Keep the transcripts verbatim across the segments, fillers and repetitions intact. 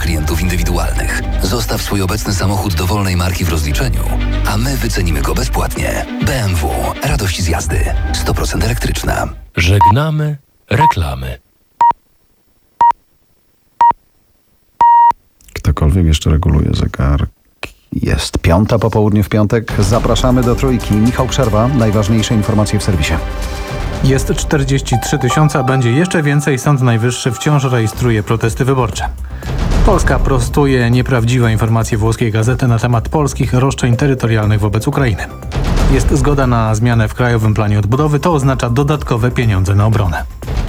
klientów indywidualnych. Zostaw swój obecny samochód dowolnej marki w rozliczeniu, a my wycenimy go bezpłatnie. B M W. Radość z jazdy. sto procent elektryczna. Żegnamy reklamy. Ktokolwiek jeszcze reguluje zegar. Jest piąta po południu w piątek. Zapraszamy do Trójki. Michał Przerwa. Najważniejsze informacje w serwisie. Jest czterdzieści trzy tysiące, a będzie jeszcze więcej. Sąd Najwyższy wciąż rejestruje protesty wyborcze. Polska prostuje nieprawdziwe informacje włoskiej gazety na temat polskich roszczeń terytorialnych wobec Ukrainy. Jest zgoda na zmianę w Krajowym Planie Odbudowy. To oznacza dodatkowe pieniądze na obronę.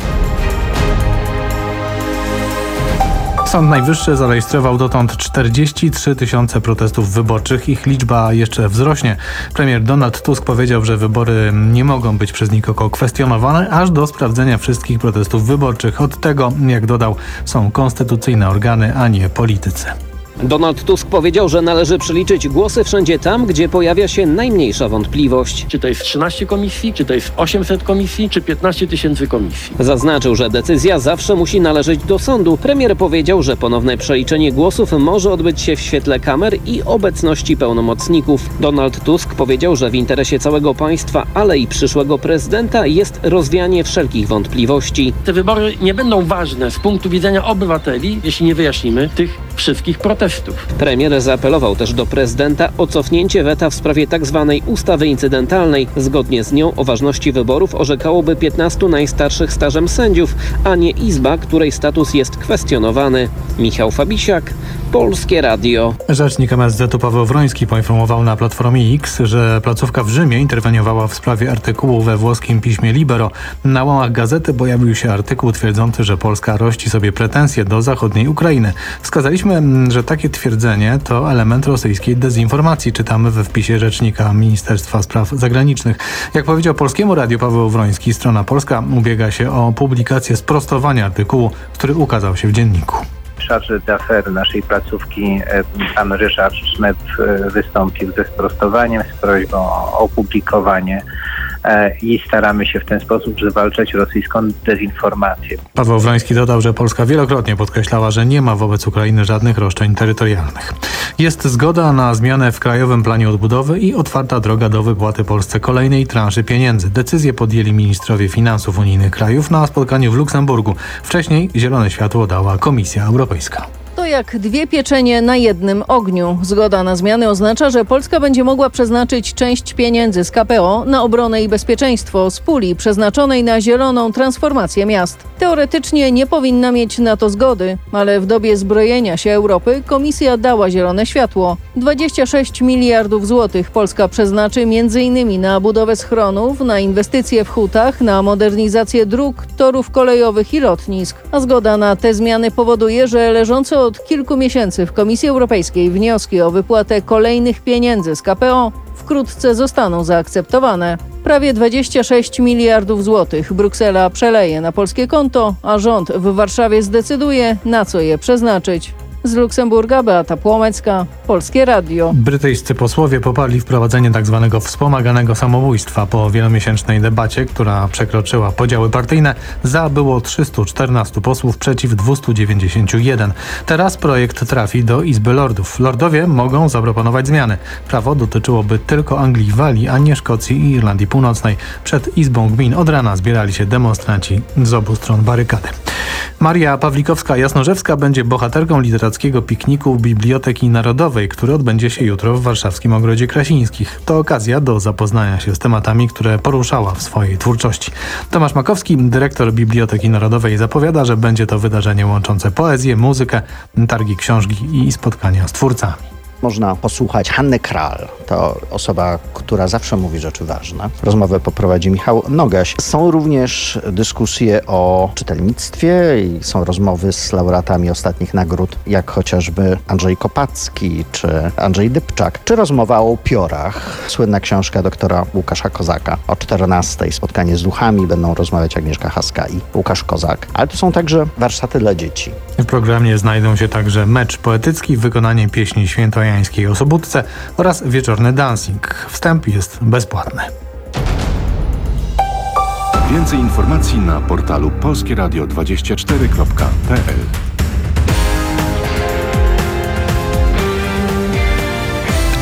Sąd Najwyższy zarejestrował dotąd czterdzieści trzy tysiące protestów wyborczych. Ich liczba jeszcze wzrośnie. Premier Donald Tusk powiedział, że wybory nie mogą być przez nikogo kwestionowane, aż do sprawdzenia wszystkich protestów wyborczych. Od tego, jak dodał, są konstytucyjne organy, a nie politycy. Donald Tusk powiedział, że należy przeliczyć głosy wszędzie tam, gdzie pojawia się najmniejsza wątpliwość. Czy to jest trzynaście komisji, czy to jest osiemset komisji, czy piętnaście tysięcy komisji. Zaznaczył, że decyzja zawsze musi należeć do sądu. Premier powiedział, że ponowne przeliczenie głosów może odbyć się w świetle kamer i obecności pełnomocników. Donald Tusk powiedział, że w interesie całego państwa, ale i przyszłego prezydenta jest rozwianie wszelkich wątpliwości. Te wybory nie będą ważne z punktu widzenia obywateli, jeśli nie wyjaśnimy tych wszystkich protestów. Premier zaapelował też do prezydenta o cofnięcie weta w sprawie tzw. ustawy incydentalnej. Zgodnie z nią o ważności wyborów orzekałoby piętnastu najstarszych stażem sędziów, a nie Izba, której status jest kwestionowany. Michał Fabisiak, Polskie Radio. Rzecznik M S Z-u Paweł Wroński poinformował na Platformie X, że placówka w Rzymie interweniowała w sprawie artykułu we włoskim piśmie Libero. Na łamach gazety pojawił się artykuł twierdzący, że Polska rości sobie pretensje do zachodniej Ukrainy. Wskazaliśmy, że takie twierdzenie to element rosyjskiej dezinformacji. Czytamy we wpisie rzecznika Ministerstwa Spraw Zagranicznych. Jak powiedział Polskiemu Radiu Paweł Wroński, strona polska ubiega się o publikację sprostowania artykułu, który ukazał się w dzienniku. Charge d'affaires naszej placówki, pan Ryszard Szmet, wystąpił ze sprostowaniem, z prośbą o opublikowanie i staramy się w ten sposób zwalczać rosyjską dezinformację. Paweł Wroński dodał, że Polska wielokrotnie podkreślała, że nie ma wobec Ukrainy żadnych roszczeń terytorialnych. Jest zgoda na zmianę w Krajowym Planie Odbudowy i otwarta droga do wypłaty Polsce kolejnej transzy pieniędzy. Decyzję podjęli ministrowie finansów unijnych krajów na spotkaniu w Luksemburgu. Wcześniej zielone światło dała Komisja Europejska. To jak dwie pieczenie na jednym ogniu. Zgoda na zmiany oznacza, że Polska będzie mogła przeznaczyć część pieniędzy z K P O na obronę i bezpieczeństwo z puli przeznaczonej na zieloną transformację miast. Teoretycznie nie powinna mieć na to zgody, ale w dobie zbrojenia się Europy Komisja dała zielone światło. dwadzieścia sześć miliardów złotych Polska przeznaczy m.in. na budowę schronów, na inwestycje w hutach, na modernizację dróg, torów kolejowych i lotnisk. A zgoda na te zmiany powoduje, że leżące od kilku miesięcy w Komisji Europejskiej wnioski o wypłatę kolejnych pieniędzy z K P O wkrótce zostaną zaakceptowane. Prawie dwadzieścia sześć miliardów złotych Bruksela przeleje na polskie konto, a rząd w Warszawie zdecyduje, na co je przeznaczyć. Z Luksemburga Beata Płomecka, Polskie Radio. Brytyjscy posłowie poparli wprowadzenie tzw. wspomaganego samobójstwa. Po wielomiesięcznej debacie, która przekroczyła podziały partyjne, za było trzystu czternastu posłów przeciw dwustu dziewięćdziesięciu jeden. Teraz projekt trafi do Izby Lordów. Lordowie mogą zaproponować zmiany. Prawo dotyczyłoby tylko Anglii i Walii, a nie Szkocji i Irlandii Północnej. Przed Izbą Gmin od rana zbierali się demonstranci z obu stron barykady. Maria Pawlikowska-Jasnorzewska będzie bohaterką literackiego pikniku Biblioteki Narodowej, który odbędzie się jutro w warszawskim Ogrodzie Krasińskich. To okazja do zapoznania się z tematami, które poruszała w swojej twórczości. Tomasz Makowski, dyrektor Biblioteki Narodowej, zapowiada, że będzie to wydarzenie łączące poezję, muzykę, targi książki i spotkania z twórcami. Można posłuchać Hanny Kral. To osoba, która zawsze mówi rzeczy ważne. Rozmowę poprowadzi Michał Nogaś. Są również dyskusje o czytelnictwie i są rozmowy z laureatami ostatnich nagród, jak chociażby Andrzej Kopacki czy Andrzej Dybczak, czy rozmowa o upiorach. Słynna książka doktora Łukasza Kozaka. O czternastej spotkanie z duchami będą rozmawiać Agnieszka Haska i Łukasz Kozak. Ale to są także warsztaty dla dzieci. W programie znajdą się także mecz poetycki, wykonanie pieśni świętojańskiej o Sobótce oraz wieczorny dancing. Wstęp jest bezpłatny. Więcej informacji na portalu polskieradio dwadzieścia cztery kropka p l.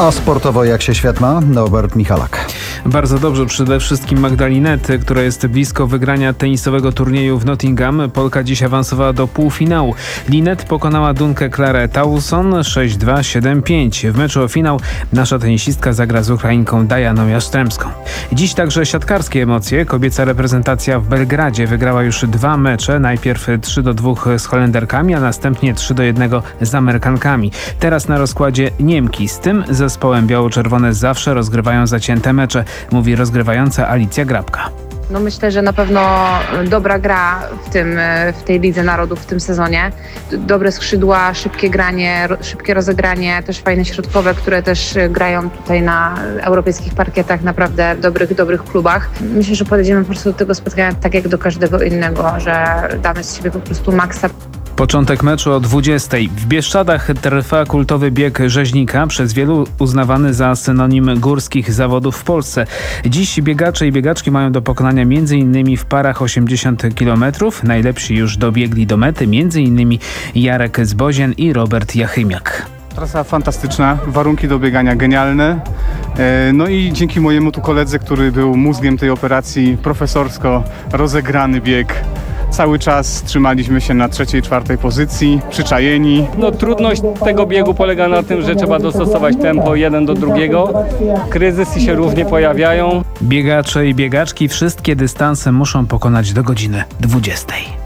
A sportowo jak się świat ma? Norbert Michalak. Bardzo dobrze, przede wszystkim Magdalinety, która jest blisko wygrania tenisowego turnieju w Nottingham. Polka dziś awansowała do półfinału. Linet pokonała Dunkę Klarę Tauson sześć dwa, siedem pięć. W meczu o finał nasza tenisistka zagra z Ukrainką Dajaną Jastrzębską. Dziś także siatkarskie emocje. Kobieca reprezentacja w Belgradzie wygrała już dwa mecze. Najpierw trzy do dwóch z Holenderkami, a następnie trzy do jednego z Amerykankami. Teraz na rozkładzie Niemki. Z tym zespołem biało-czerwone zawsze rozgrywają zacięte mecze, mówi rozgrywająca Alicja Grabka. No myślę, że na pewno dobra gra w, tym, w tej Lidze Narodów w tym sezonie. Dobre skrzydła, szybkie granie, szybkie rozegranie, też fajne środkowe, które też grają tutaj na europejskich parkietach, naprawdę w dobrych, dobrych klubach. Myślę, że podejdziemy po prostu do tego spotkania tak jak do każdego innego, że damy z siebie po prostu maksa. Początek meczu o dwudziestej. W Bieszczadach trwa kultowy bieg rzeźnika, przez wielu uznawany za synonim górskich zawodów w Polsce. Dziś biegacze i biegaczki mają do pokonania m.in. w parach osiemdziesiąt kilometrów. Najlepsi już dobiegli do mety, m.in. Jarek Zbozien i Robert Jachymiak. Trasa fantastyczna, warunki do biegania genialne. No i dzięki mojemu tu koledze, który był mózgiem tej operacji, profesorsko rozegrany bieg. Cały czas trzymaliśmy się na trzeciej, czwartej pozycji, przyczajeni. No trudność tego biegu polega na tym, że trzeba dostosować tempo jeden do drugiego. Kryzysy się równie pojawiają. Biegacze i biegaczki wszystkie dystanse muszą pokonać do godziny dwudziestej.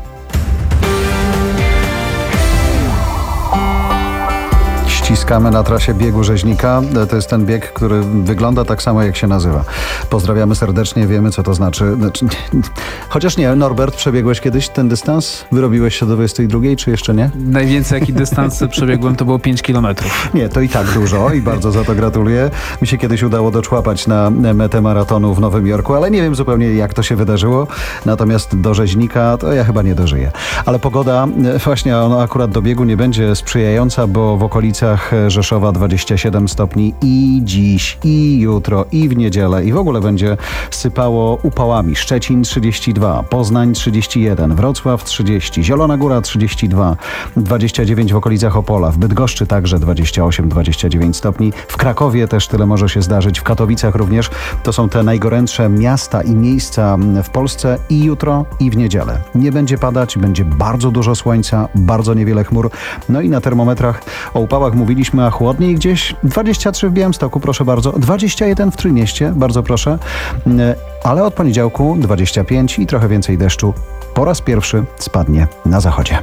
Ściskamy na trasie biegu rzeźnika. To jest ten bieg, który wygląda tak samo, jak się nazywa. Pozdrawiamy serdecznie, wiemy, co to znaczy. znaczy chociaż nie, Norbert, przebiegłeś kiedyś ten dystans? Wyrobiłeś się do dwudziestej drugiej, czy jeszcze nie? Najwięcej jaki dystans przebiegłem, to było pięć kilometrów. Nie, to i tak dużo i bardzo za to gratuluję. Mi się kiedyś udało doczłapać na metę maratonu w Nowym Jorku, ale nie wiem zupełnie, jak to się wydarzyło. Natomiast do rzeźnika to ja chyba nie dożyję. Ale pogoda, właśnie ona akurat do biegu nie będzie sprzyjająca, bo w okolicach Rzeszowa dwadzieścia siedem stopni i dziś, i jutro, i w niedzielę, i w ogóle będzie sypało upałami. Szczecin trzydzieści dwa, Poznań trzydzieści jeden, Wrocław trzydzieści, Zielona Góra trzydzieści dwa, dwadzieścia dziewięć w okolicach Opola, w Bydgoszczy także dwadzieścia osiem dwadzieścia dziewięć stopni, w Krakowie też tyle może się zdarzyć, w Katowicach również. To są te najgorętsze miasta i miejsca w Polsce i jutro, i w niedzielę. Nie będzie padać, będzie bardzo dużo słońca, bardzo niewiele chmur. No i na termometrach o upałach mówiliśmy, a chłodniej gdzieś dwadzieścia trzy w Białymstoku, proszę bardzo, dwadzieścia jeden w Trójmieście, bardzo proszę, ale od poniedziałku dwadzieścia pięć i trochę więcej deszczu po raz pierwszy spadnie na zachodzie.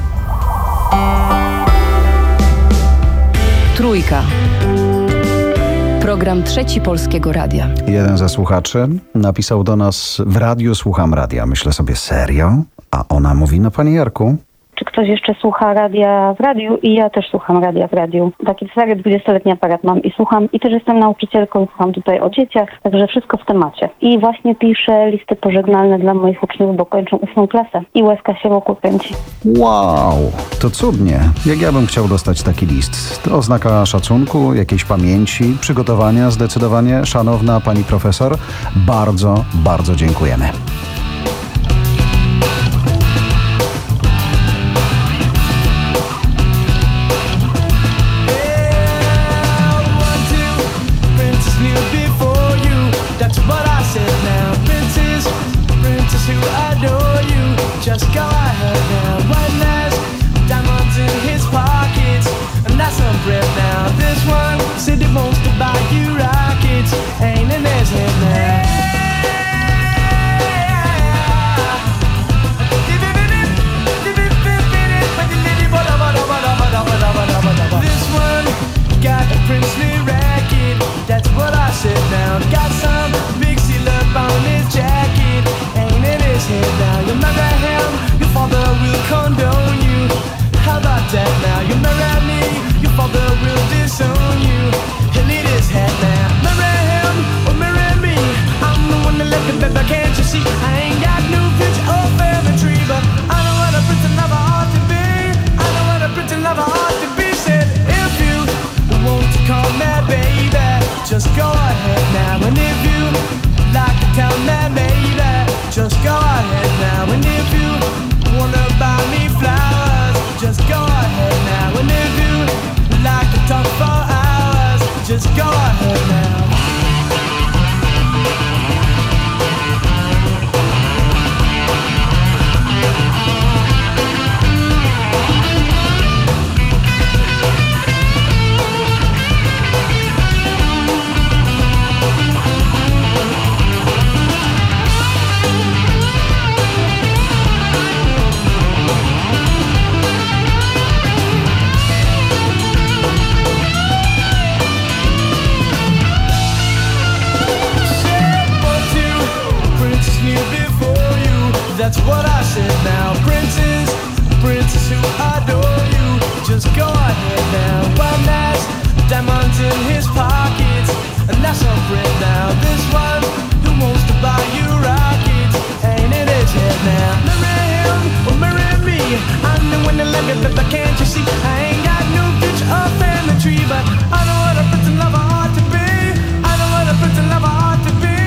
Trójka. Program Trzeci Polskiego Radia. Jeden ze słuchaczy napisał do nas: w radiu słucham radia. Myślę sobie, serio? A ona mówi, no panie Jarku, czy ktoś jeszcze słucha radia w radiu i ja też słucham radia w radiu. Taki stary dwudziestoletni aparat mam i słucham i też jestem nauczycielką, słucham tutaj o dzieciach, także wszystko w temacie. I właśnie piszę listy pożegnalne dla moich uczniów, bo kończą ósmą klasę i łezka się wokół kręci. Wow, to cudnie. Jak ja bym chciał dostać taki list. To oznaka szacunku, jakiejś pamięci, przygotowania zdecydowanie. Szanowna pani profesor, bardzo, bardzo dziękujemy. Just go ahead now, one last diamonds in his pockets, and that's some bread now. This one said he wants to buy you rockets, ain't in his head now. This one got a princely racket, that's what I said now. Got some big seal up on his jacket, ain't in his head now. You marry him, your father will condone you. How about that now? You marry me, your father will disown you. He'll eat his head now. Marry him or marry me, I'm the one that left the baby, can't you see? I ain't got no future or family tree, but I know what a prince and lover ought to be. I know what a prince and lover ought to be. Said if you want to call me baby, just go ahead now. And if you like to tell me baby, just go ahead now. And if you wanna buy me flowers, just go ahead now. And if you like to talk for hours, just go ahead now. One has diamonds in his pockets, and that's a friend now. This one who wants to buy you rockets ain't in his head now. Marry him or marry me, I'm the one that love you, but can't you see? I ain't got no picture or family tree, but I know what a pretty lover ought to be. I know what a pretty lover ought to be.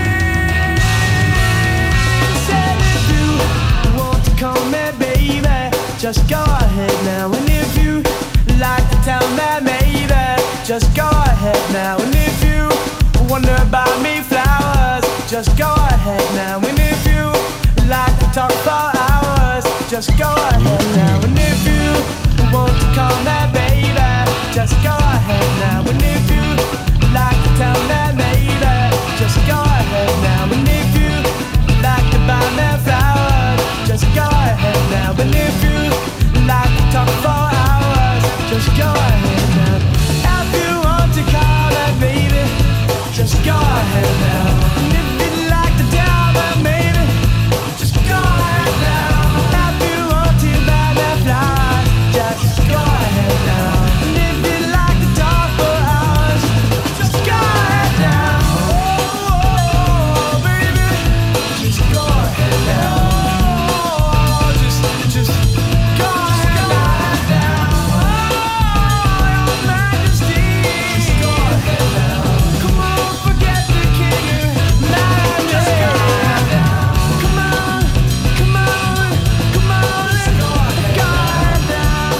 Said if you want to call me baby, just go ahead now. And if you like to tell me maybe, just go ahead now. And if you wonder about me flowers, just go ahead now. And if you like to talk for hours, just go ahead now. And if you want to call me baby, just go ahead now. And if you like to tell me maybe, just go ahead now. And if you like to buy me flowers, just go ahead now. And if you like to talk for hours, just go ahead now. If you want to call me baby, just go ahead now. And if you like to tell me maybe, just go ahead now. If you want to buy me flowers, just go ahead now. And if you like to talk for hours, just go ahead now. Oh, baby, just go ahead now. Oh, just, just go ahead now. Oh, your Majesty, just go ahead now. Come on, forget the king and majesty. Come on, come on, come on, let's go ahead now.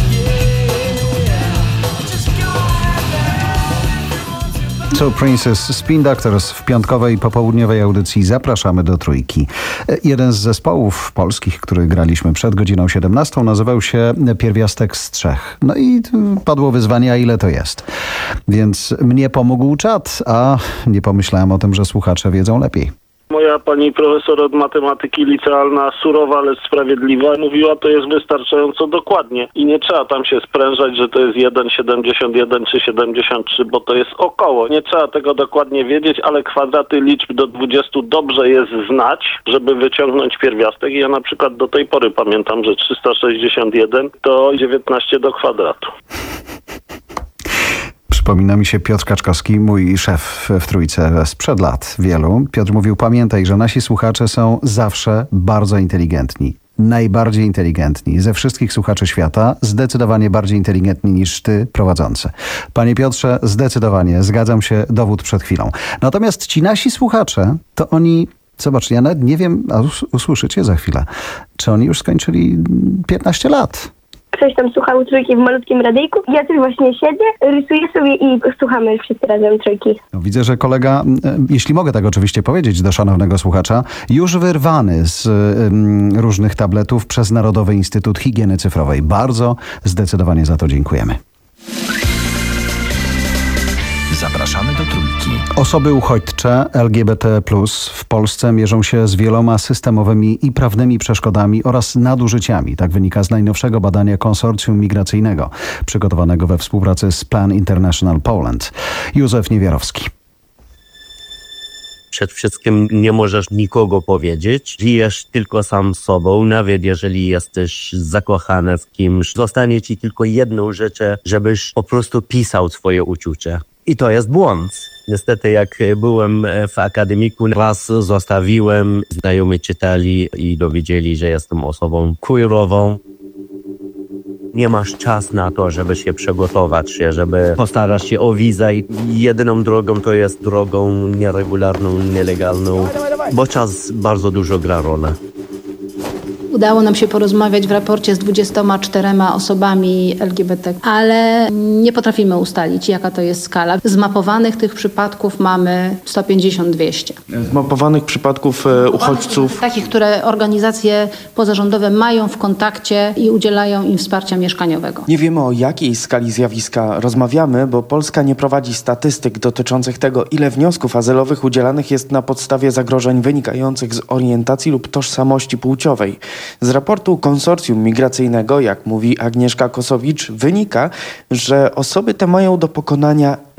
Yeah, just go ahead now. So Princess, Spin Doctors w piątkowej popołudniowej audycji zapraszamy do Trójki. Jeden z zespołów polskich, który graliśmy przed godziną siedemnastą, nazywał się Pierwiastek z trzech. No i padło wyzwanie, a ile to jest. Więc mnie pomógł czat, a nie pomyślałem o tym, że słuchacze wiedzą lepiej. Moja pani profesor od matematyki licealna, surowa, ale sprawiedliwa, mówiła, to jest wystarczająco dokładnie i nie trzeba tam się sprężać, że to jest jeden siedemdziesiąt jeden czy siedemdziesiąt trzy, bo to jest około. Nie trzeba tego dokładnie wiedzieć, ale kwadraty liczb do dwudziestu dobrze jest znać, żeby wyciągnąć pierwiastek. I ja na przykład do tej pory pamiętam, że trzysta sześćdziesiąt jeden to dziewiętnaście do kwadratu. Przypomina mi się Piotr Kaczkowski, mój szef w Trójce sprzed lat wielu. Piotr mówił, pamiętaj, że nasi słuchacze są zawsze bardzo inteligentni. Najbardziej inteligentni ze wszystkich słuchaczy świata, zdecydowanie bardziej inteligentni niż ty prowadzący. Panie Piotrze, zdecydowanie, zgadzam się, dowód przed chwilą. Natomiast ci nasi słuchacze, to oni, zobacz, ja nawet nie wiem, a usłyszycie za chwilę, czy oni już skończyli piętnaście lat. Ktoś tam słuchał Trójki w malutkim radyjku. Ja też właśnie siedzę, rysuję sobie i słuchamy wszyscy razem Trójki. No, widzę, że kolega, jeśli mogę tak oczywiście powiedzieć do szanownego słuchacza, już wyrwany z um, różnych tabletów przez Narodowy Instytut Higieny Cyfrowej. Bardzo zdecydowanie za to dziękujemy. Zapraszamy do Trójki. Osoby uchodźcze L G B T plus w Polsce mierzą się z wieloma systemowymi i prawnymi przeszkodami oraz nadużyciami. Tak wynika z najnowszego badania konsorcjum migracyjnego przygotowanego we współpracy z Plan International Poland. Józef Niewiarowski. Przed wszystkim nie możesz nikogo powiedzieć. Żyjesz tylko sam z sobą, nawet jeżeli jesteś zakochany w kimś. Zostanie ci tylko jedną rzecz, żebyś po prostu pisał swoje uczucia. I to jest błąd. Niestety jak byłem w akademiku, raz zostawiłem, znajomi czytali i dowiedzieli, że jestem osobą queerową. Nie masz czasu na to, żeby się przygotować, żeby postarać się o wizę. Jedyną drogą to jest drogą nieregularną, nielegalną, bo czas bardzo dużo gra rolę. Udało nam się porozmawiać w raporcie z dwudziestoma czterema osobami L G B T, ale nie potrafimy ustalić, jaka to jest skala. Zmapowanych tych przypadków mamy sto pięćdziesiąt do dwiestu. Zmapowanych przypadków uchodźców? Takich, które organizacje pozarządowe mają w kontakcie i udzielają im wsparcia mieszkaniowego. Nie wiemy, o jakiej skali zjawiska rozmawiamy, bo Polska nie prowadzi statystyk dotyczących tego, ile wniosków azylowych udzielanych jest na podstawie zagrożeń wynikających z orientacji lub tożsamości płciowej. Z raportu konsorcjum migracyjnego, jak mówi Agnieszka Kosowicz, wynika, że osoby te mają do pokonania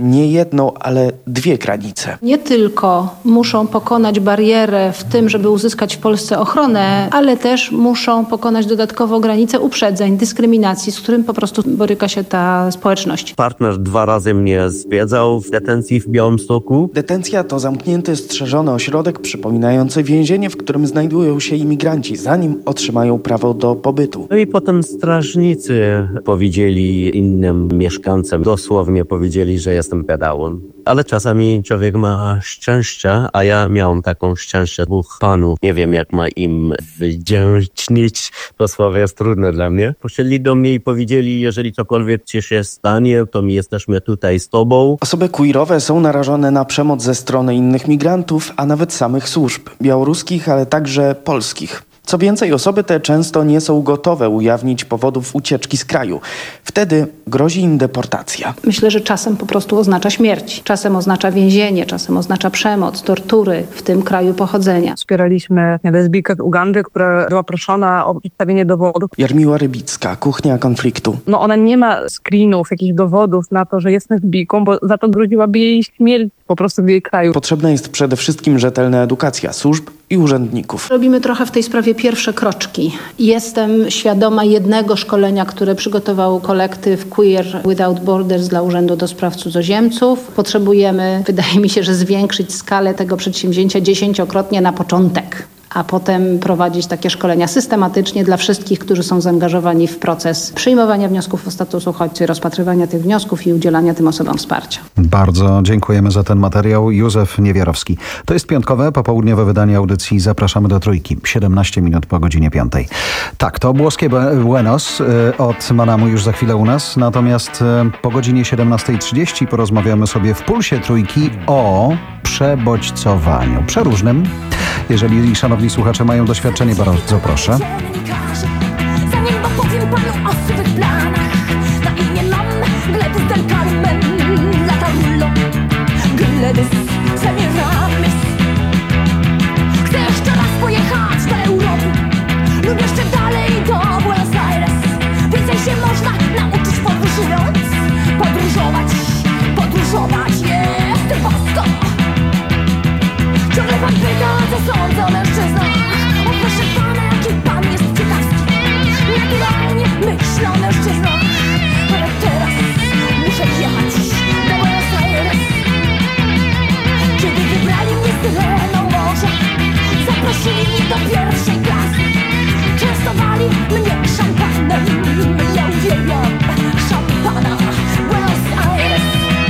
nie jedną, ale dwie granice. Nie tylko muszą pokonać barierę w tym, żeby uzyskać w Polsce ochronę, ale też muszą pokonać dodatkowo granice uprzedzeń, dyskryminacji, z którym po prostu boryka się ta społeczność. Partner dwa razy mnie zwiedzał w detencji w Białymstoku. Detencja to zamknięty, strzeżony ośrodek przypominający więzienie, w którym znajdują się imigranci, zanim otrzymają prawo do pobytu. No i potem strażnicy powiedzieli innym mieszkańcom, dosłownie powiedzieli, że jestem pedałem. Ale czasami człowiek ma szczęście, a ja miałem taką szczęście dwóch panów. Nie wiem, jak ma im wdzięcznić. To słowo jest trudne dla mnie. Poszli do mnie i powiedzieli, jeżeli cokolwiek ci się stanie, to my jesteśmy tutaj z tobą. Osoby queerowe są narażone na przemoc ze strony innych migrantów, a nawet samych służb. Białoruskich, ale także polskich. Co więcej, osoby te często nie są gotowe ujawnić powodów ucieczki z kraju. Wtedy grozi im deportacja. Myślę, że czasem po prostu oznacza śmierć. Czasem oznacza więzienie, czasem oznacza przemoc, tortury w tym kraju pochodzenia. Wspieraliśmy lesbijkę z Ugandy, która była proszona o przedstawienie dowodów. Jarmiła Rybicka, kuchnia konfliktu. No ona nie ma screenów, jakichś dowodów na to, że jest lesbijką, bo za to groziłaby jej śmierć po prostu w jej kraju. Potrzebna jest przede wszystkim rzetelna edukacja służb i urzędników. Robimy trochę w tej sprawie pierwsze kroczki. Jestem świadoma jednego szkolenia, które przygotował kolektyw Queer Without Borders dla Urzędu do Spraw Cudzoziemców. Potrzebujemy, wydaje mi się, że zwiększyć skalę tego przedsięwzięcia dziesięciokrotnie na początek, a potem prowadzić takie szkolenia systematycznie dla wszystkich, którzy są zaangażowani w proces przyjmowania wniosków o status uchodźcy, rozpatrywania tych wniosków i udzielania tym osobom wsparcia. Bardzo dziękujemy za ten materiał. Józef Niewiarowski. To jest piątkowe, popołudniowe wydanie audycji Zapraszamy do Trójki. siedemnaście minut po godzinie piątej. Tak, to Błoskie Buenos od Manamu już za chwilę u nas. Natomiast po godzinie siedemnastej trzydzieści porozmawiamy sobie w Pulsie Trójki o przebodźcowaniu. Przeróżnym. Jeżeli szanowni słuchacze mają doświadczenie, bardzo proszę. Zanim opowiem panu o swych planach, na imię mam Gledys del Carmen, Latarullo, Gledys Semiramis. Chcę jeszcze raz pojechać do Europy lub jeszcze dalej do Buenos Aires. Więcej się można nauczyć podróżując, podróżować, podróżować jest bosko. Ciągle pan pyta, co sądzę o mężczyznach. O proszę pana, jaki pan jest ciekawski. Naturalnie myślę o mężczyznach. Ale teraz muszę jechać do Buenos Aires. Kiedy wybrali mnie syreną morza, zaprosili mnie do pierwszej klasy. Częstowali mnie szampanem. Ja uwielbiam szampana. Buenos Aires.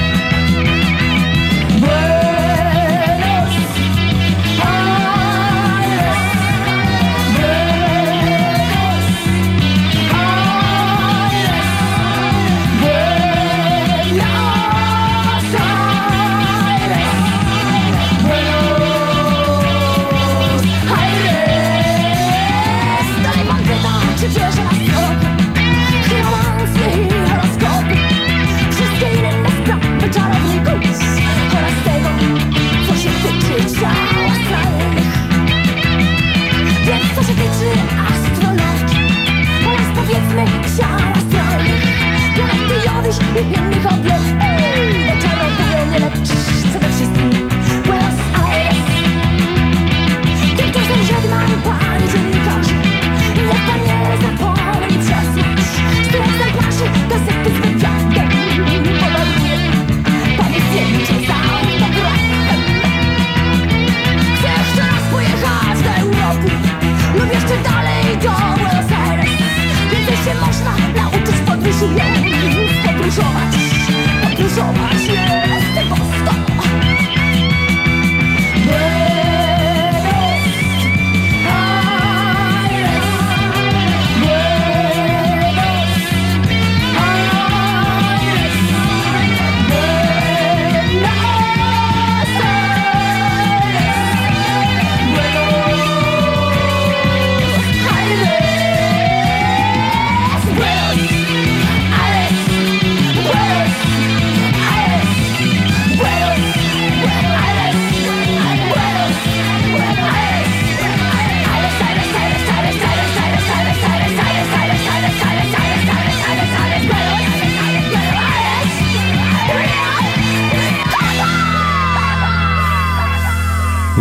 Czy wierzę na stroke, romansy i horoskopy, wszystkie inne sprawy czarowników oraz tego, co się tyczy ciał astralnych. Więc co się tyczy astrologii oraz powiedzmy ciał astralnych, planety Jowisz i innych obiektów, bo czarowuje nie lecz przede wszystkim Buenos Aires. Tymczasem żegnam pani dziennikarze. Niech pan nie zapomni przesłać stu egzemplarzy gazety z wywiadem. Podaruję pani zdjęcie z autografem. Chcę jeszcze raz pojechać do Europy lub jeszcze dalej do Buenos Aires. Więcej się można nauczyć podróżując, podróżować, podróżować.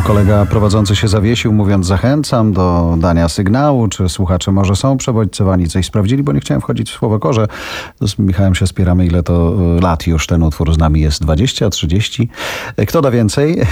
kolega prowadzący się zawiesił, mówiąc zachęcam do dania sygnału, czy słuchacze może są przebodźcowani, coś sprawdzili, bo nie chciałem wchodzić w słowo korze. Z Michałem się spieramy, ile to lat już ten utwór z nami jest, dwadzieścia, trzydzieści. Kto da więcej?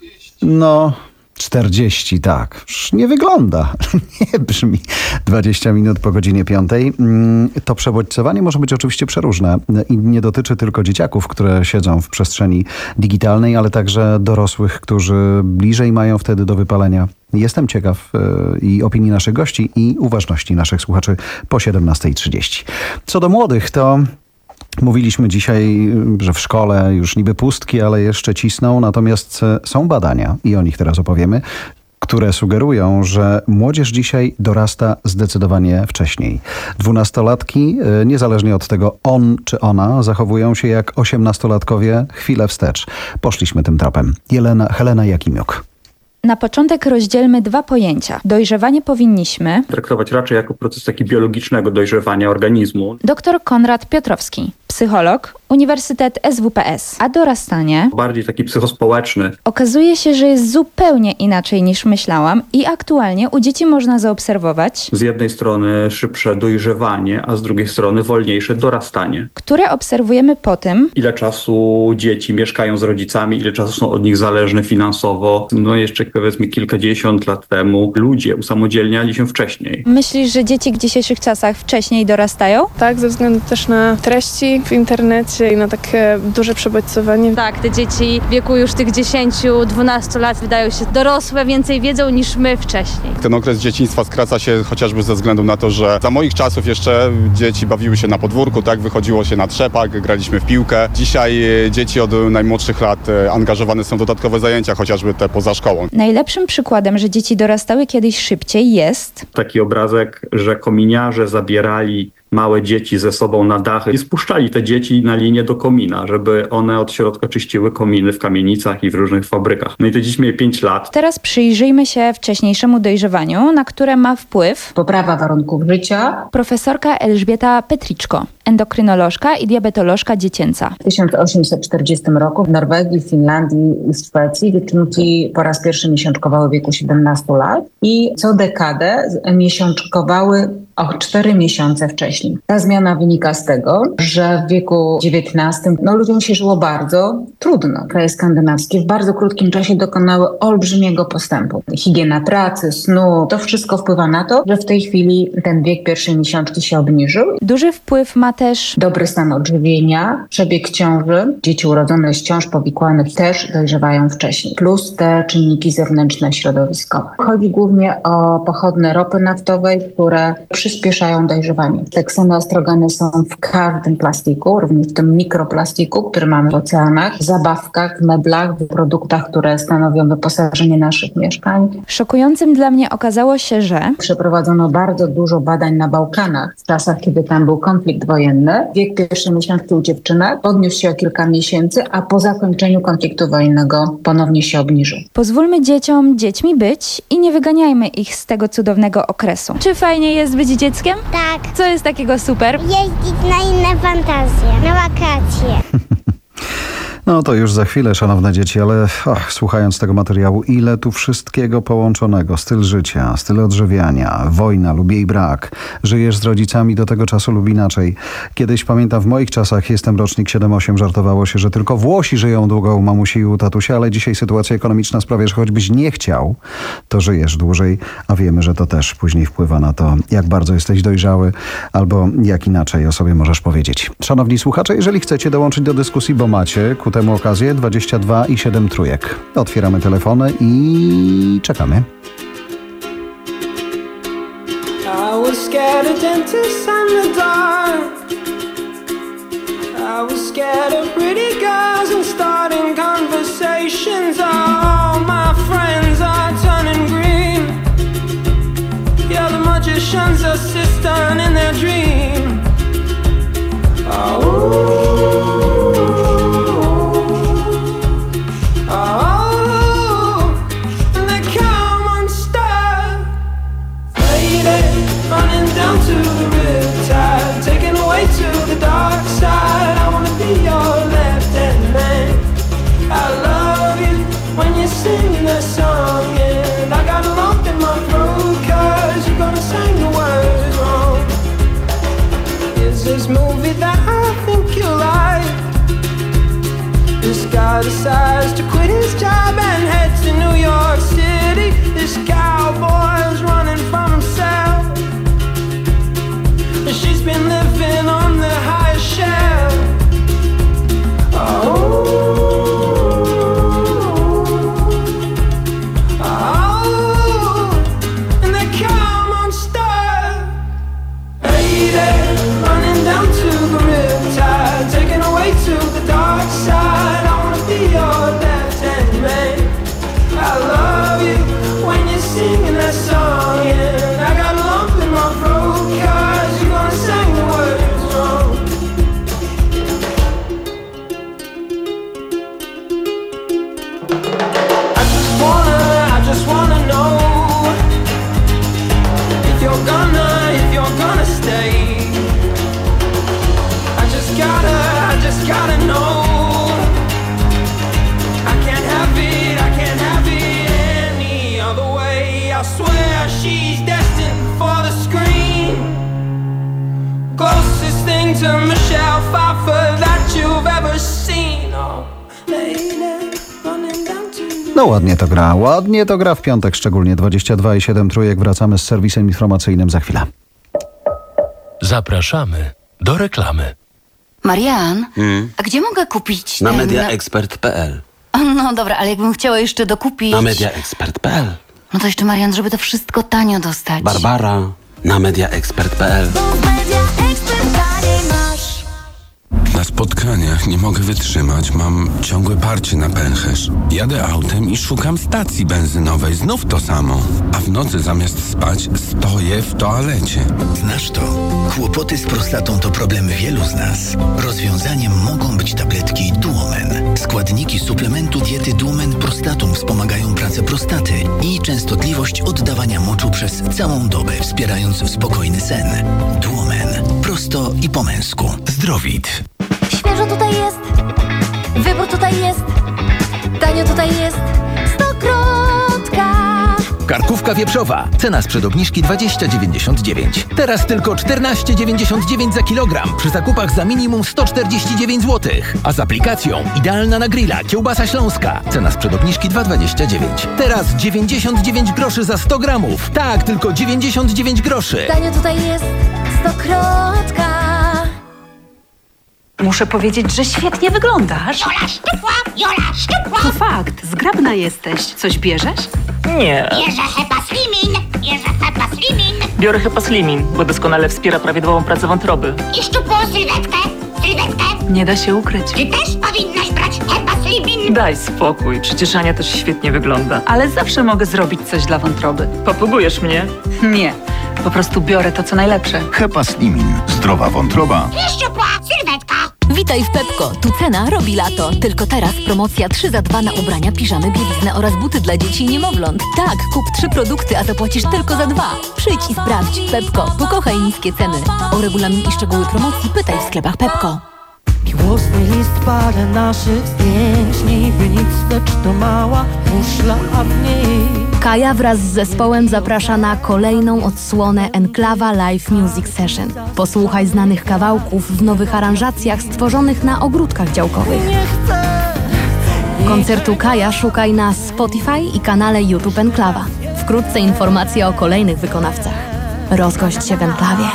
No... czterdzieści, tak. Już nie wygląda. Nie brzmi. dwadzieścia minut po godzinie piątej. To przebodźcowanie może być oczywiście przeróżne i nie dotyczy tylko dzieciaków, które siedzą w przestrzeni digitalnej, ale także dorosłych, którzy bliżej mają wtedy do wypalenia. Jestem ciekaw i opinii naszych gości i uważności naszych słuchaczy po siedemnastej trzydzieści. Co do młodych, to... Mówiliśmy dzisiaj, że w szkole już niby pustki, ale jeszcze cisną, natomiast są badania, i o nich teraz opowiemy, które sugerują, że młodzież dzisiaj dorasta zdecydowanie wcześniej. Dwunastolatki, niezależnie od tego on czy ona, zachowują się jak osiemnastolatkowie chwilę wstecz. Poszliśmy tym tropem. Jelena, Helena Jakimiuk. Na początek rozdzielmy dwa pojęcia. Dojrzewanie powinniśmy traktować raczej jako proces taki biologicznego dojrzewania organizmu. Dr Konrad Piotrowski, psycholog, Uniwersytet S W P S. A dorastanie? Bardziej taki psychospołeczny. Okazuje się, że jest zupełnie inaczej niż myślałam i aktualnie u dzieci można zaobserwować z jednej strony szybsze dojrzewanie, a z drugiej strony wolniejsze dorastanie. Które obserwujemy po tym, ile czasu dzieci mieszkają z rodzicami, ile czasu są od nich zależne finansowo. No jeszcze powiedzmy kilkadziesiąt lat temu ludzie usamodzielniali się wcześniej. Myślisz, że dzieci w dzisiejszych czasach wcześniej dorastają? Tak, ze względu też na treści w internecie i na takie duże przebodźcowanie. Tak, te dzieci w wieku już tych dziesięciu, dwunastu lat wydają się dorosłe, więcej wiedzą niż my wcześniej. Ten okres dzieciństwa skraca się chociażby ze względu na to, że za moich czasów jeszcze dzieci bawiły się na podwórku, tak, wychodziło się na trzepak, graliśmy w piłkę. Dzisiaj dzieci od najmłodszych lat angażowane są w dodatkowe zajęcia, chociażby te poza szkołą. Najlepszym przykładem, że dzieci dorastały kiedyś szybciej jest taki obrazek, że kominiarze zabierali małe dzieci ze sobą na dachy i spuszczali te dzieci na linię do komina, żeby one od środka czyściły kominy w kamienicach i w różnych fabrykach. No i te dzieci miały pięć lat. Teraz przyjrzyjmy się wcześniejszemu dojrzewaniu, na które ma wpływ poprawa warunków życia. Profesorka Elżbieta Petriczko, endokrynolożka i diabetolożka dziecięca. W tysiąc osiemset czterdziestym roku w Norwegii, w Finlandii i w Szwecji dziewczynki po raz pierwszy miesiączkowały w wieku siedemnastu lat i co dekadę miesiączkowały o cztery miesiące wcześniej. Ta zmiana wynika z tego, że w wieku dziewiętnastym no, ludziom się żyło bardzo trudno. Kraje skandynawskie w bardzo krótkim czasie dokonały olbrzymiego postępu. Higiena pracy, snu, to wszystko wpływa na to, że w tej chwili ten wiek pierwszej miesiączki się obniżył. Duży wpływ ma też dobry stan odżywienia, przebieg ciąży. Dzieci urodzone z ciąż powikłanych też dojrzewają wcześniej. Plus te czynniki zewnętrzne środowiskowe. Chodzi głównie o pochodne ropy naftowej, które przyspieszają dojrzewanie. Te ksenoestrogeny są w każdym plastiku, również w tym mikroplastiku, który mamy w oceanach, w zabawkach, w meblach, w produktach, które stanowią wyposażenie naszych mieszkań. Szokującym dla mnie okazało się, że przeprowadzono bardzo dużo badań na Bałkanach w czasach, kiedy tam był konflikt wojenny. Wiek pierwszej miesiączki u dziewczynek podniósł się o kilka miesięcy, a po zakończeniu konfliktu wojennego ponownie się obniżył. Pozwólmy dzieciom dziećmi być i nie wyganiajmy ich z tego cudownego okresu. Czy fajnie jest być dzieckiem? Tak. Co jest takiego super? Jeździć na inne fantazje, na wakacje. No to już za chwilę, szanowne dzieci, ale och, słuchając tego materiału, ile tu wszystkiego połączonego. Styl życia, styl odżywiania, wojna lub jej brak. Żyjesz z rodzicami do tego czasu lub inaczej. Kiedyś, pamiętam, w moich czasach, jestem rocznik siedem osiem, żartowało się, że tylko Włosi żyją długo u mamusi i u tatusia, ale dzisiaj sytuacja ekonomiczna sprawia, że choćbyś nie chciał, to żyjesz dłużej, a wiemy, że to też później wpływa na to, jak bardzo jesteś dojrzały, albo jak inaczej o sobie możesz powiedzieć. Szanowni słuchacze, jeżeli chcecie dołączyć do dyskusji, bo macie ku temu okazję, dwadzieścia dwa i siedem trójek. Otwieramy telefony i czekamy. I was scared of dentists in the dark. I was scared of pretty girls and starting conversations. All my friends are turning green. Yeah, the magician's assistant in their dream. Oh. Down to the riptide, taken away to the dark side. I wanna be your left decides to quit his job and head to New York City. This cowboy's running from himself. She's been living on the highest shelf. Oh, oh, and they come unstuck. Lady, running down to the riptide, taken away to the dark side. I wanna be your left-hand man. I love you when you're singing that song, and I got a lump in my throat 'cause you're gonna sing the words wrong. I just wanna, I just wanna know if you're gonna, if you're gonna stay. I just gotta, I just gotta know. I can't have it, I can't have it any other way. I swear she's destined for the screen. Closest thing to Michelle Pfeiffer that you've ever seen. Oh, lady, running down to the... No ładnie to gra, ładnie to gra w piątek, szczególnie dwadzieścia dwa i siedem trójek. Wracamy z serwisem informacyjnym za chwilę. Zapraszamy do reklamy. Marian, Hmm? a gdzie mogę kupić Na ten... mediaexpert kropka p l. No dobra, ale jakbym chciała jeszcze dokupić... Na mediaexpert kropka p l. No to jeszcze, Marian, żeby to wszystko tanio dostać. Barbara, na mediaexpert kropka p l. Na spotkaniach nie mogę wytrzymać, mam ciągłe parcie na pęcherz. Jadę autem i szukam stacji benzynowej, znów to samo. A w nocy zamiast spać stoję w toalecie. Znasz to? Kłopoty z prostatą to problem wielu z nas. Rozwiązaniem mogą być tabletki Duomen. Składniki suplementu diety Duomen Prostatum wspomagają pracę prostaty i częstotliwość oddawania moczu przez całą dobę, wspierając spokojny sen. Duomen. Prosto i po męsku. Zdrowit. Świeżo tutaj jest, wybór tutaj jest, tanio tutaj jest, Stokrotka. Karkówka wieprzowa. Cena sprzed obniżki dwadzieścia dziewięćdziesiąt dziewięć. Teraz tylko czternaście dziewięćdziesiąt dziewięć za kilogram przy zakupach za minimum sto czterdzieści dziewięć złotych. A z aplikacją idealna na grilla kiełbasa śląska. Cena sprzed obniżki dwa dwadzieścia dziewięć. Teraz dziewięćdziesiąt dziewięć groszy za sto gramów. Tak, tylko dziewięćdziesiąt dziewięć groszy. Tanio tutaj jest, Stokrotka. Muszę powiedzieć, że świetnie wyglądasz. Jola szczupła, Jola szczupła. To fakt, zgrabna jesteś. Coś bierzesz? Nie. Bierze Hepa Slimin, bierze Hepa Slimin. Biorę Hepa Slimin, bo doskonale wspiera prawidłową pracę wątroby. I szczupłą sylwetkę, sylwetkę. Nie da się ukryć. Ty też powinnaś brać Hepa Slimin. Daj spokój, przecież Ania też świetnie wygląda. Ale zawsze mogę zrobić coś dla wątroby. Popługujesz mnie? Nie, po prostu biorę to, co najlepsze. Hepa Slimin. Zdrowa wątroba. I szczupła sylwetka. Witaj w Pepko. Tu cena robi lato. Tylko teraz promocja trzy za dwa na ubrania, piżamy, bieliznę oraz buty dla dzieci i niemowląt. Tak, kup trzy produkty, a zapłacisz tylko za dwa. Przyjdź i sprawdź. Pepko. Pokochaj niskie ceny. O regulamin i szczegóły promocji pytaj w sklepach Pepko. Miłosny list parę naszych zdjęć. Niby nic, lecz to mała muszla, a w niej Kaja wraz z zespołem zaprasza na kolejną odsłonę Enklawa Live Music Session. Posłuchaj znanych kawałków w nowych aranżacjach stworzonych na ogródkach działkowych. Koncertu Kaja szukaj na Spotify i kanale YouTube Enklawa. Wkrótce informacje o kolejnych wykonawcach. Rozgość się w Enklawie.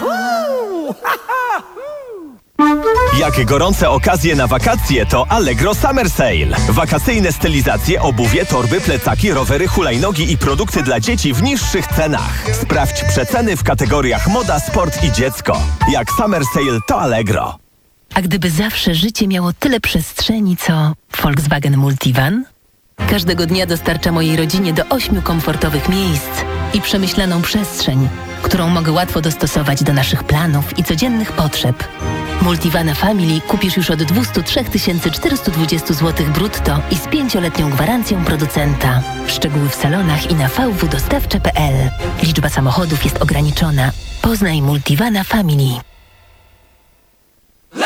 Jakie gorące okazje na wakacje to Allegro Summer Sale. Wakacyjne stylizacje, obuwie, torby, plecaki, rowery, hulajnogi i produkty dla dzieci w niższych cenach. Sprawdź przeceny w kategoriach moda, sport i dziecko. Jak Summer Sale to Allegro. A gdyby zawsze życie miało tyle przestrzeni, co Volkswagen Multivan? Każdego dnia dostarcza mojej rodzinie do ośmiu komfortowych miejsc i przemyślaną przestrzeń, którą mogę łatwo dostosować do naszych planów i codziennych potrzeb. Multivana Family kupisz już od dwieście trzy tysiące czterysta dwadzieścia złotych brutto i z pięcioletnią gwarancją producenta. Szczegóły w salonach i na v w dostawcze kropka p l. Liczba samochodów jest ograniczona. Poznaj Multivana Family.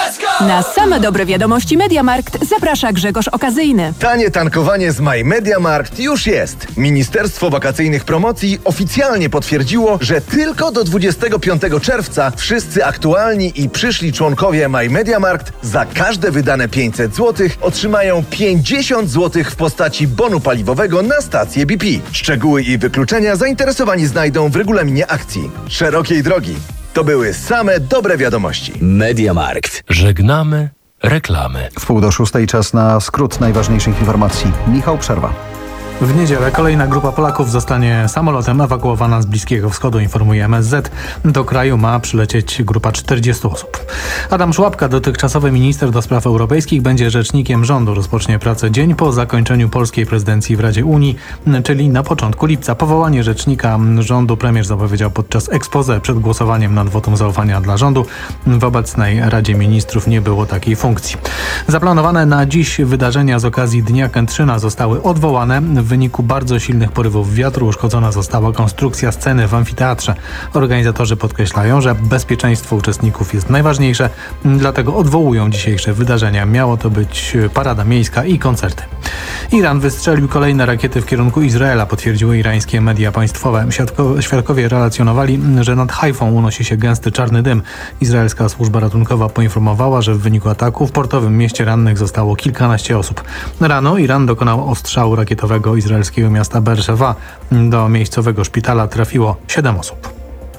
Na same dobre wiadomości MediaMarkt zaprasza Grzegorz Okazyjny. Tanie tankowanie z My MediaMarkt już jest. Ministerstwo Wakacyjnych Promocji oficjalnie potwierdziło, że tylko do dwudziestego piątego czerwca wszyscy aktualni i przyszli członkowie My MediaMarkt za każde wydane pięćset złotych otrzymają pięćdziesiąt złotych w postaci bonu paliwowego na stację B P. Szczegóły i wykluczenia zainteresowani znajdą w regulaminie akcji. Szerokiej drogi. To były same dobre wiadomości. MediaMarkt. Żegnamy reklamy. W pół do szóstej czas na skrót najważniejszych informacji. Michał Przerwa. W niedzielę kolejna grupa Polaków zostanie samolotem ewakuowana z Bliskiego Wschodu, informuje M S Z. Do kraju ma przylecieć grupa czterdziestu osób. Adam Szłapka, dotychczasowy minister do spraw europejskich, będzie rzecznikiem rządu. Rozpocznie pracę dzień po zakończeniu polskiej prezydencji w Radzie Unii, czyli na początku lipca. Powołanie rzecznika rządu premier zapowiedział podczas exposé przed głosowaniem nad wotum zaufania dla rządu. W obecnej Radzie Ministrów nie było takiej funkcji. Zaplanowane na dziś wydarzenia z okazji Dnia Kętrzyna zostały odwołane. W wyniku bardzo silnych porywów wiatru uszkodzona została konstrukcja sceny w amfiteatrze. Organizatorzy podkreślają, że bezpieczeństwo uczestników jest najważniejsze, dlatego odwołują dzisiejsze wydarzenia. Miało to być parada miejska i koncerty. Iran wystrzelił kolejne rakiety w kierunku Izraela, potwierdziły irańskie media państwowe. Świadko, świadkowie relacjonowali, że nad Hajfą unosi się gęsty czarny dym. Izraelska służba ratunkowa poinformowała, że w wyniku ataku w portowym mieście rannych zostało kilkanaście osób. Rano Iran dokonał ostrzału rakietowego izraelskiego miasta Berszewa. Do miejscowego szpitala trafiło siedem osób.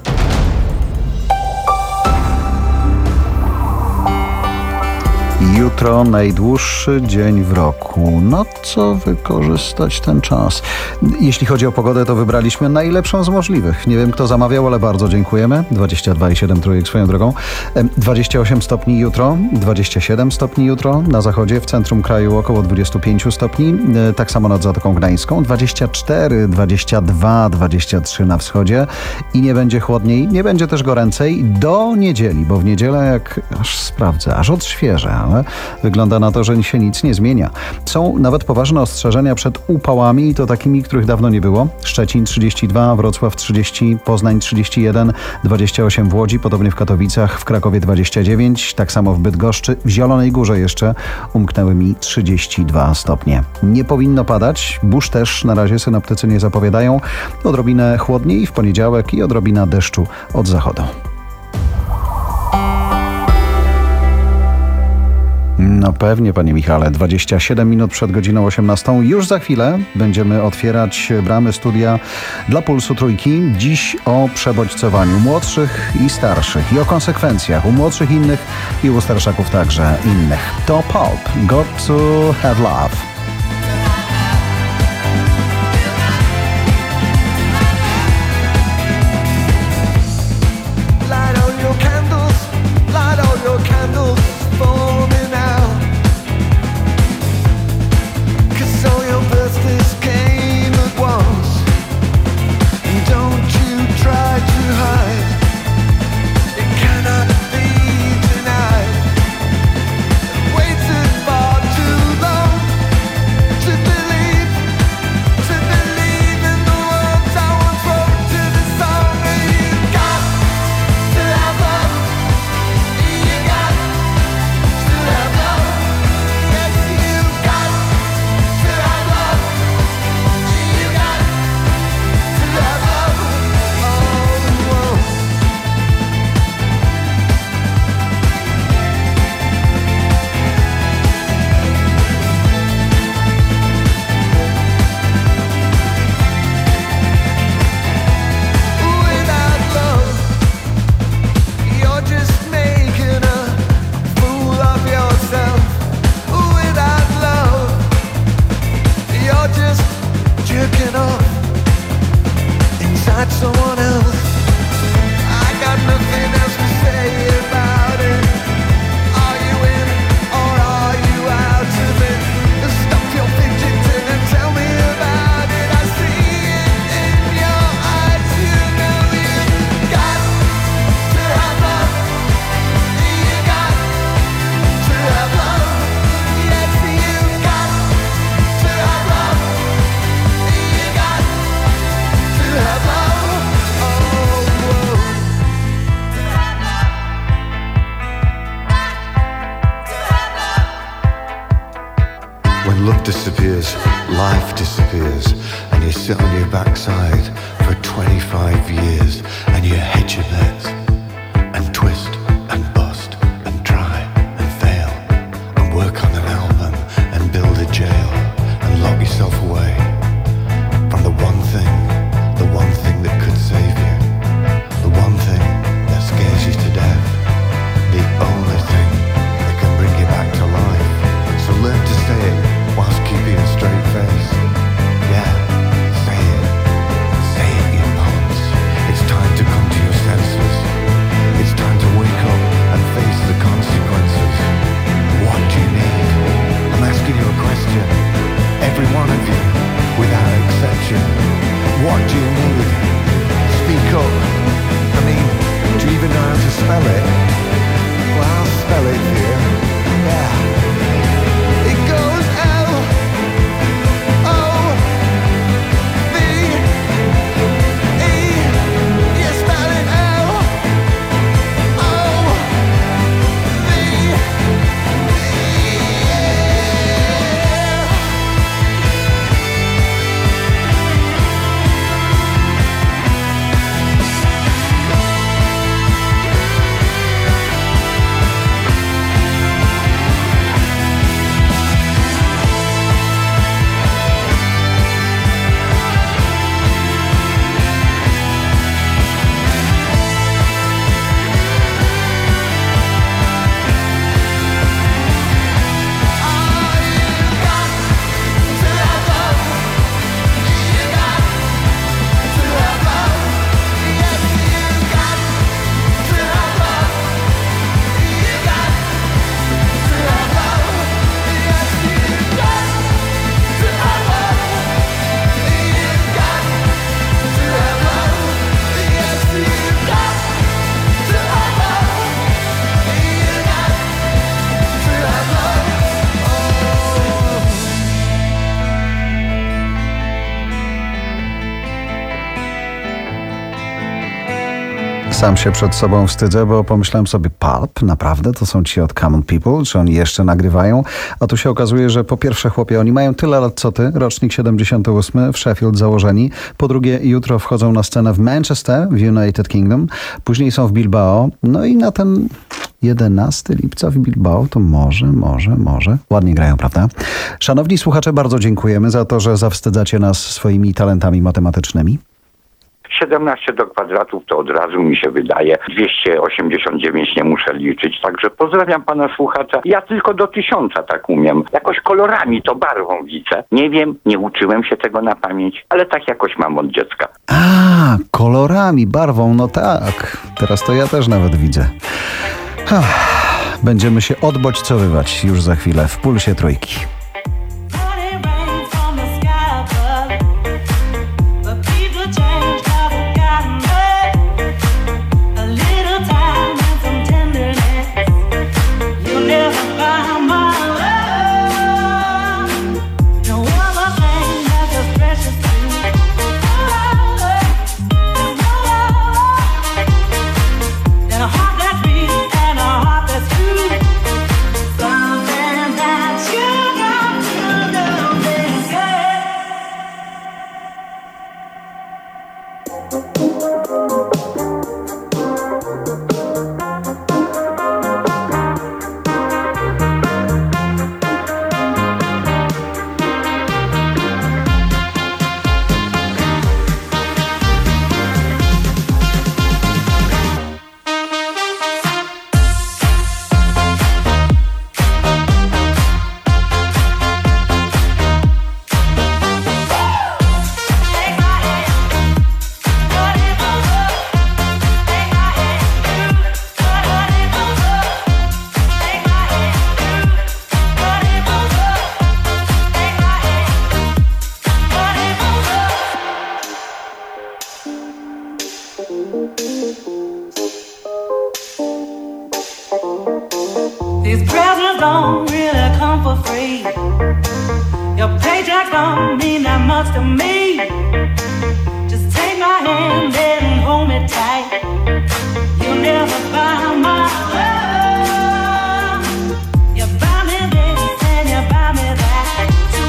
Jutro najdłuższy dzień w roku. No co wykorzystać ten czas? Jeśli chodzi o pogodę, to wybraliśmy najlepszą z możliwych. Nie wiem, kto zamawiał, ale bardzo dziękujemy. dwadzieścia dwa i siedem trójek swoją drogą. dwadzieścia osiem stopni jutro, dwadzieścia siedem stopni jutro. Na zachodzie, w centrum kraju około dwadzieścia pięć stopni. Tak samo nad Zatoką Gdańską. dwadzieścia cztery, dwadzieścia dwa, dwadzieścia trzy na wschodzie. I nie będzie chłodniej, nie będzie też goręcej do niedzieli, bo w niedzielę, jak aż sprawdzę, aż odświeżę, ale wygląda na to, że się nic nie zmienia. Są nawet poważne ostrzeżenia przed upałami i to takimi, których dawno nie było. Szczecin trzydzieści dwa, Wrocław trzydzieści, Poznań trzydzieści jeden, dwadzieścia osiem w Łodzi, podobnie w Katowicach, w Krakowie dwadzieścia dziewięć, tak samo w Bydgoszczy, w Zielonej Górze jeszcze umknęły mi trzydzieści dwa stopnie. Nie powinno padać, burz też na razie synoptycy nie zapowiadają. Odrobinę chłodniej w poniedziałek i odrobina deszczu od zachodu. No pewnie, panie Michale. dwadzieścia siedem minut przed godziną osiemnastą. Już za chwilę będziemy otwierać bramy studia dla Pulsu Trójki. Dziś o przebodźcowaniu młodszych i starszych i o konsekwencjach u młodszych innych i u starszaków także innych. To Pulp. Got to have love. Waited far too long. love disappears, life disappears, and you sit on your backside for twenty-five years, and you hedge your bets, and twist, and bust, and try, and fail, and work on an album, and build a jail, and lock yourself away from the one thing, the one thing that could save you, the one thing that scares you to death, the only thing that can bring you back to life. So learn to say it whilst keeping a straight face. Yeah, say it. Say it, you punks. It's time to come to your senses. It's time to wake up and face the consequences. What do you need? I'm asking you a question. Every one of you, without exception. What do you need? Speak up. I mean, do you even know how to spell it? Well, I'll spell it for you. Yeah. It goes L O V E. You spell it L O V E. Sam się przed sobą wstydzę, bo pomyślałem sobie, Pulp, naprawdę? To są ci od Common People? Czy oni jeszcze nagrywają? A tu się okazuje, że po pierwsze, chłopie, oni mają tyle lat co ty, rocznik siedemdziesiąty ósmy, w Sheffield założeni. Po drugie, jutro wchodzą na scenę w Manchester, w United Kingdom. Później są w Bilbao. No i na ten jedenastego lipca w Bilbao to może, może, może. Ładnie grają, prawda? Szanowni słuchacze, bardzo dziękujemy za to, że zawstydzacie nas swoimi talentami matematycznymi. siedemnaście do kwadratów to od razu mi się wydaje. dwieście osiemdziesiąt dziewięć nie muszę liczyć, także pozdrawiam pana słuchacza. Ja tylko do tysiąca tak umiem. Jakoś kolorami to barwą widzę. Nie wiem, nie uczyłem się tego na pamięć, ale tak jakoś mam od dziecka. A, kolorami, barwą, no tak. Teraz to ja też nawet widzę. Będziemy się odbodźcowywać już za chwilę w Pulsie Trójki. These presents don't really come for free. Your paycheck don't mean that much to me. Just take my hand and hold me tight. You'll never buy my love. You buy me this and you buy me that.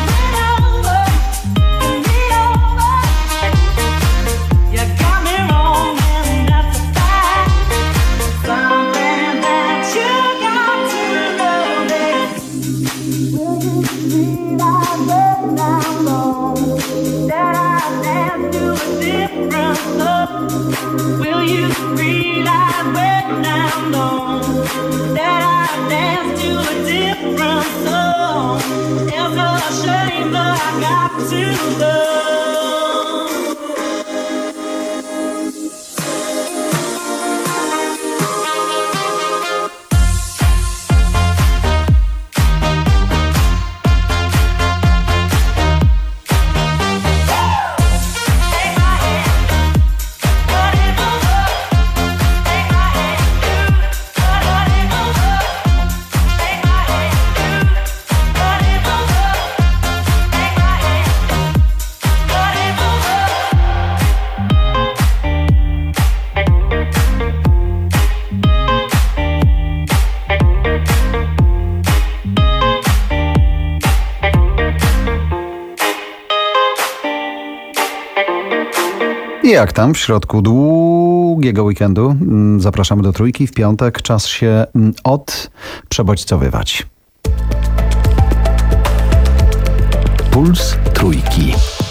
that I dance to a different song. It's a shame, but I got to go. I jak tam w środku długiego weekendu? Zapraszamy do Trójki w piątek. Czas się odprzebodźcowywać. Puls Trójki.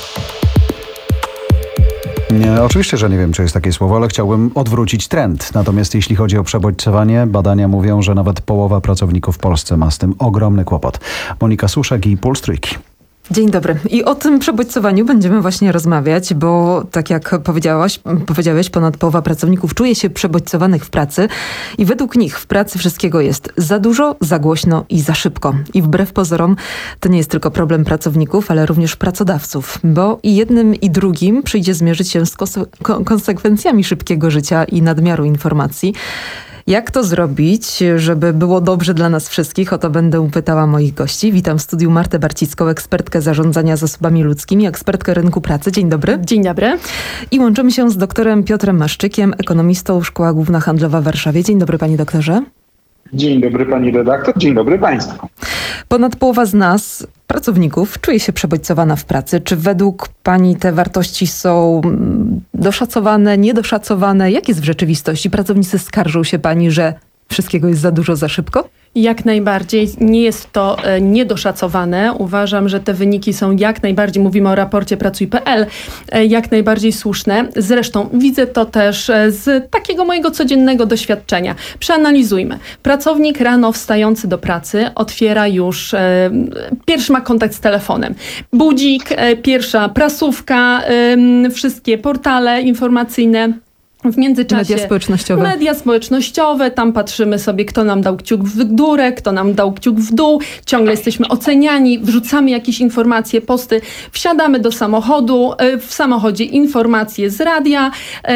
Nie, oczywiście, że nie wiem, czy jest takie słowo, ale chciałbym odwrócić trend. Natomiast jeśli chodzi o przebodźcowanie, badania mówią, że nawet połowa pracowników w Polsce ma z tym ogromny kłopot. Monika Suszek i Puls Trójki. Dzień dobry. I o tym przebodźcowaniu będziemy właśnie rozmawiać, bo tak jak powiedziałaś, powiedziałeś, ponad połowa pracowników czuje się przebodźcowanych w pracy i według nich w pracy wszystkiego jest za dużo, za głośno i za szybko. I wbrew pozorom to nie jest tylko problem pracowników, ale również pracodawców, bo i jednym i drugim przyjdzie zmierzyć się z konsekwencjami szybkiego życia i nadmiaru informacji. Jak to zrobić, żeby było dobrze dla nas wszystkich? O to będę pytała moich gości. Witam w studiu Martę Barcicką, ekspertkę zarządzania zasobami ludzkimi, ekspertkę rynku pracy. Dzień dobry. Dzień dobry. I łączymy się z doktorem Piotrem Maszczykiem, ekonomistą Szkoła Główna Handlowa w Warszawie. Dzień dobry, panie doktorze. Dzień dobry, pani redaktor. Dzień dobry państwu. Ponad połowa z nas, pracowników, czuje się przebodźcowana w pracy. Czy według pani te wartości są doszacowane, niedoszacowane? Jak jest w rzeczywistości? Pracownicy skarżą się pani, że wszystkiego jest za dużo, za szybko? Jak najbardziej. Nie jest to e, niedoszacowane. Uważam, że te wyniki są jak najbardziej, mówimy o raporcie pracuj kropka p l, e, jak najbardziej słuszne. Zresztą widzę to też e, z takiego mojego codziennego doświadczenia. Przeanalizujmy. Pracownik rano wstający do pracy otwiera już, e, pierwszy ma kontakt z telefonem. Budzik, e, pierwsza prasówka, e, wszystkie portale informacyjne. W międzyczasie media społecznościowe. Media społecznościowe, tam patrzymy sobie, kto nam dał kciuk w górę, kto nam dał kciuk w dół, ciągle jesteśmy oceniani, wrzucamy jakieś informacje, posty, wsiadamy do samochodu, w samochodzie informacje z radia,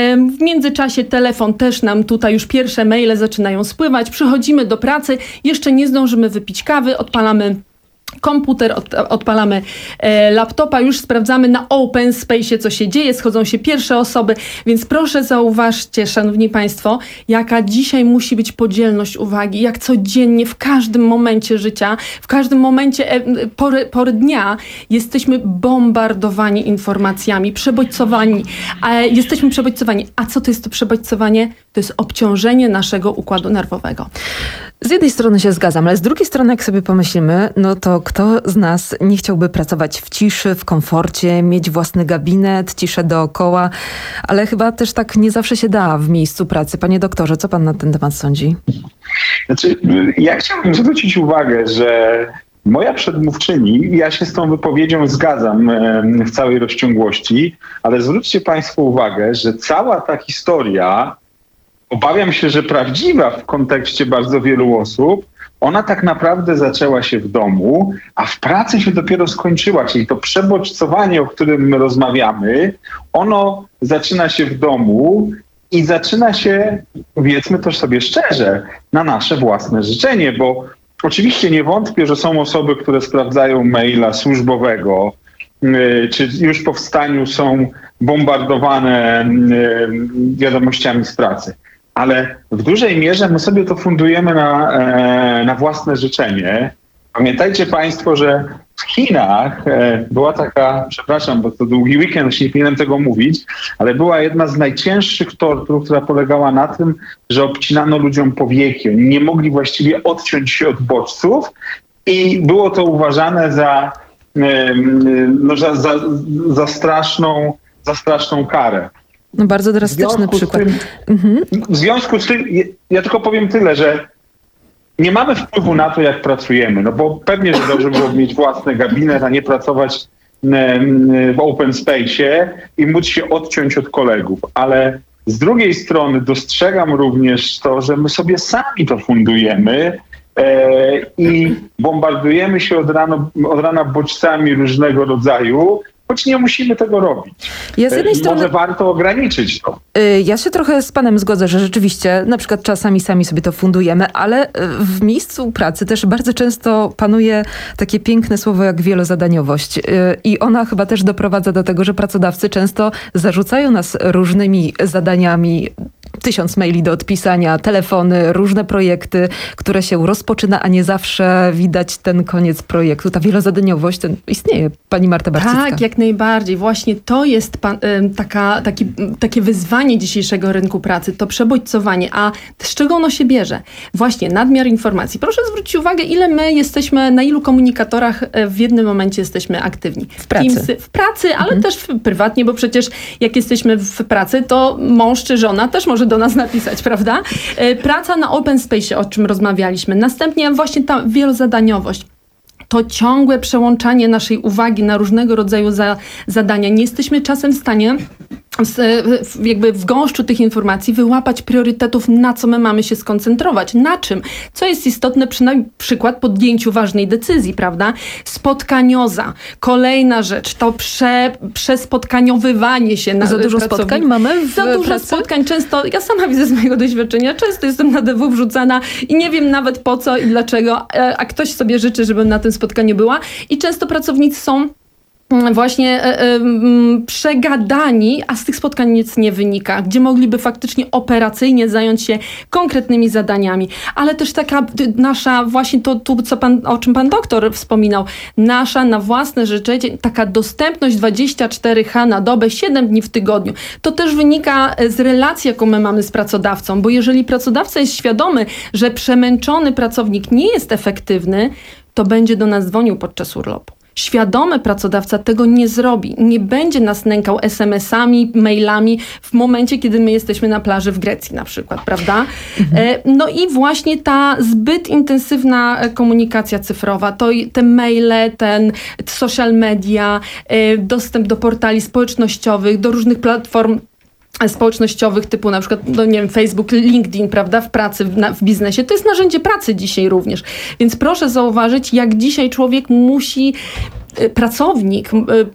w międzyczasie telefon też nam tutaj już pierwsze maile zaczynają spływać, przychodzimy do pracy, jeszcze nie zdążymy wypić kawy, odpalamy komputer, od, odpalamy e, laptopa, już sprawdzamy na Open Space, co się dzieje, schodzą się pierwsze osoby, więc proszę zauważcie, szanowni państwo, jaka dzisiaj musi być podzielność uwagi, jak codziennie, w każdym momencie życia, w każdym momencie e, pory, pory dnia jesteśmy bombardowani informacjami, przebodźcowani, e, jesteśmy przebodźcowani. A co to jest to przebodźcowanie? To jest obciążenie naszego układu nerwowego. Z jednej strony się zgadzam, ale z drugiej strony, jak sobie pomyślimy, no to kto z nas nie chciałby pracować w ciszy, w komforcie, mieć własny gabinet, ciszę dookoła, ale chyba też tak nie zawsze się da w miejscu pracy. Panie doktorze, co pan na ten temat sądzi? Znaczy, ja chciałbym zwrócić uwagę, że moja przedmówczyni, ja się z tą wypowiedzią zgadzam w całej rozciągłości, ale zwróćcie państwo uwagę, że cała ta historia, obawiam się, że prawdziwa w kontekście bardzo wielu osób, ona tak naprawdę zaczęła się w domu, a w pracy się dopiero skończyła. Czyli to przebodźcowanie, o którym my rozmawiamy, ono zaczyna się w domu i zaczyna się, powiedzmy to sobie szczerze, na nasze własne życzenie, bo oczywiście nie wątpię, że są osoby, które sprawdzają maila służbowego, czy już po wstaniu są bombardowane wiadomościami z pracy. Ale w dużej mierze my sobie to fundujemy na, e, na własne życzenie. Pamiętajcie państwo, że w Chinach e, była taka, przepraszam, bo to długi weekend, już nie powinienem tego mówić, ale była jedna z najcięższych tortur, która polegała na tym, że obcinano ludziom powieki. Oni nie mogli właściwie odciąć się od bodźców i było to uważane za, e, no, za, za, za, straszną, za straszną karę. No bardzo drastyczny przykład. Tym, mhm. W związku z tym, ja tylko powiem tyle, że nie mamy wpływu na to, jak pracujemy, no bo pewnie, że dobrze byłoby mieć własny gabinet, a nie pracować w open space'ie i móc się odciąć od kolegów, ale z drugiej strony dostrzegam również to, że my sobie sami to fundujemy e, i bombardujemy się od rana, od rana bodźcami różnego rodzaju, choć nie musimy tego robić. Ja z jednej I strony... może warto ograniczyć to. Ja się trochę z panem zgodzę, że rzeczywiście na przykład czasami sami sobie to fundujemy, ale w miejscu pracy też bardzo często panuje takie piękne słowo jak wielozadaniowość i ona chyba też doprowadza do tego, że pracodawcy często zarzucają nas różnymi zadaniami, tysiąc maili do odpisania, telefony, różne projekty, które się rozpoczyna, a nie zawsze widać ten koniec projektu. Ta wielozadaniowość ten istnieje. Pani Marta Barczycka. Tak, jak najbardziej. Właśnie to jest pan, taka, taki, takie wyzwanie dzisiejszego rynku pracy, to przebodźcowanie. A z czego ono się bierze? Właśnie nadmiar informacji. Proszę zwrócić uwagę, ile my jesteśmy, na ilu komunikatorach w jednym momencie jesteśmy aktywni. W pracy. Teamsy, w pracy, ale mhm. też w, prywatnie, bo przecież jak jesteśmy w pracy, to mąż czy żona też może do nas napisać, prawda? Praca na open space, o czym rozmawialiśmy. Następnie właśnie ta wielozadaniowość. To ciągłe przełączanie naszej uwagi na różnego rodzaju za, zadania. Nie jesteśmy czasem w stanie w, jakby w gąszczu tych informacji wyłapać priorytetów, na co my mamy się skoncentrować. Na czym? Co jest istotne przy na przykład podjęciu ważnej decyzji, prawda? Spotkanioza. Kolejna rzecz, to prze, przespotkaniowywanie się. Na, Za dużo spotkań mamy w Za dużo pracy? spotkań. Często, ja sama widzę z mojego doświadczenia, często jestem na D W wrzucana i nie wiem nawet po co i dlaczego, a ktoś sobie życzy, żebym na tym spotkaniu była. I często pracownicy są właśnie e, e, przegadani, a z tych spotkań nic nie wynika, gdzie mogliby faktycznie operacyjnie zająć się konkretnymi zadaniami. Ale też taka nasza, właśnie to, to co pan, o czym pan doktor wspominał, nasza na własne życzenie, taka dostępność dwadzieścia cztery H na dobę, siedem dni w tygodniu. To też wynika z relacji, jaką my mamy z pracodawcą, bo jeżeli pracodawca jest świadomy, że przemęczony pracownik nie jest efektywny, to będzie do nas dzwonił podczas urlopu. Świadomy pracodawca tego nie zrobi. Nie będzie nas nękał es em esami, mailami w momencie, kiedy my jesteśmy na plaży w Grecji na przykład, prawda? Mhm. No i właśnie ta zbyt intensywna komunikacja cyfrowa, to te maile, ten social media, dostęp do portali społecznościowych, do różnych platform społecznościowych typu na przykład, no nie wiem, Facebook, LinkedIn, prawda, w pracy, w, na, w biznesie. To jest narzędzie pracy dzisiaj również. Więc proszę zauważyć, jak dzisiaj człowiek musi, pracownik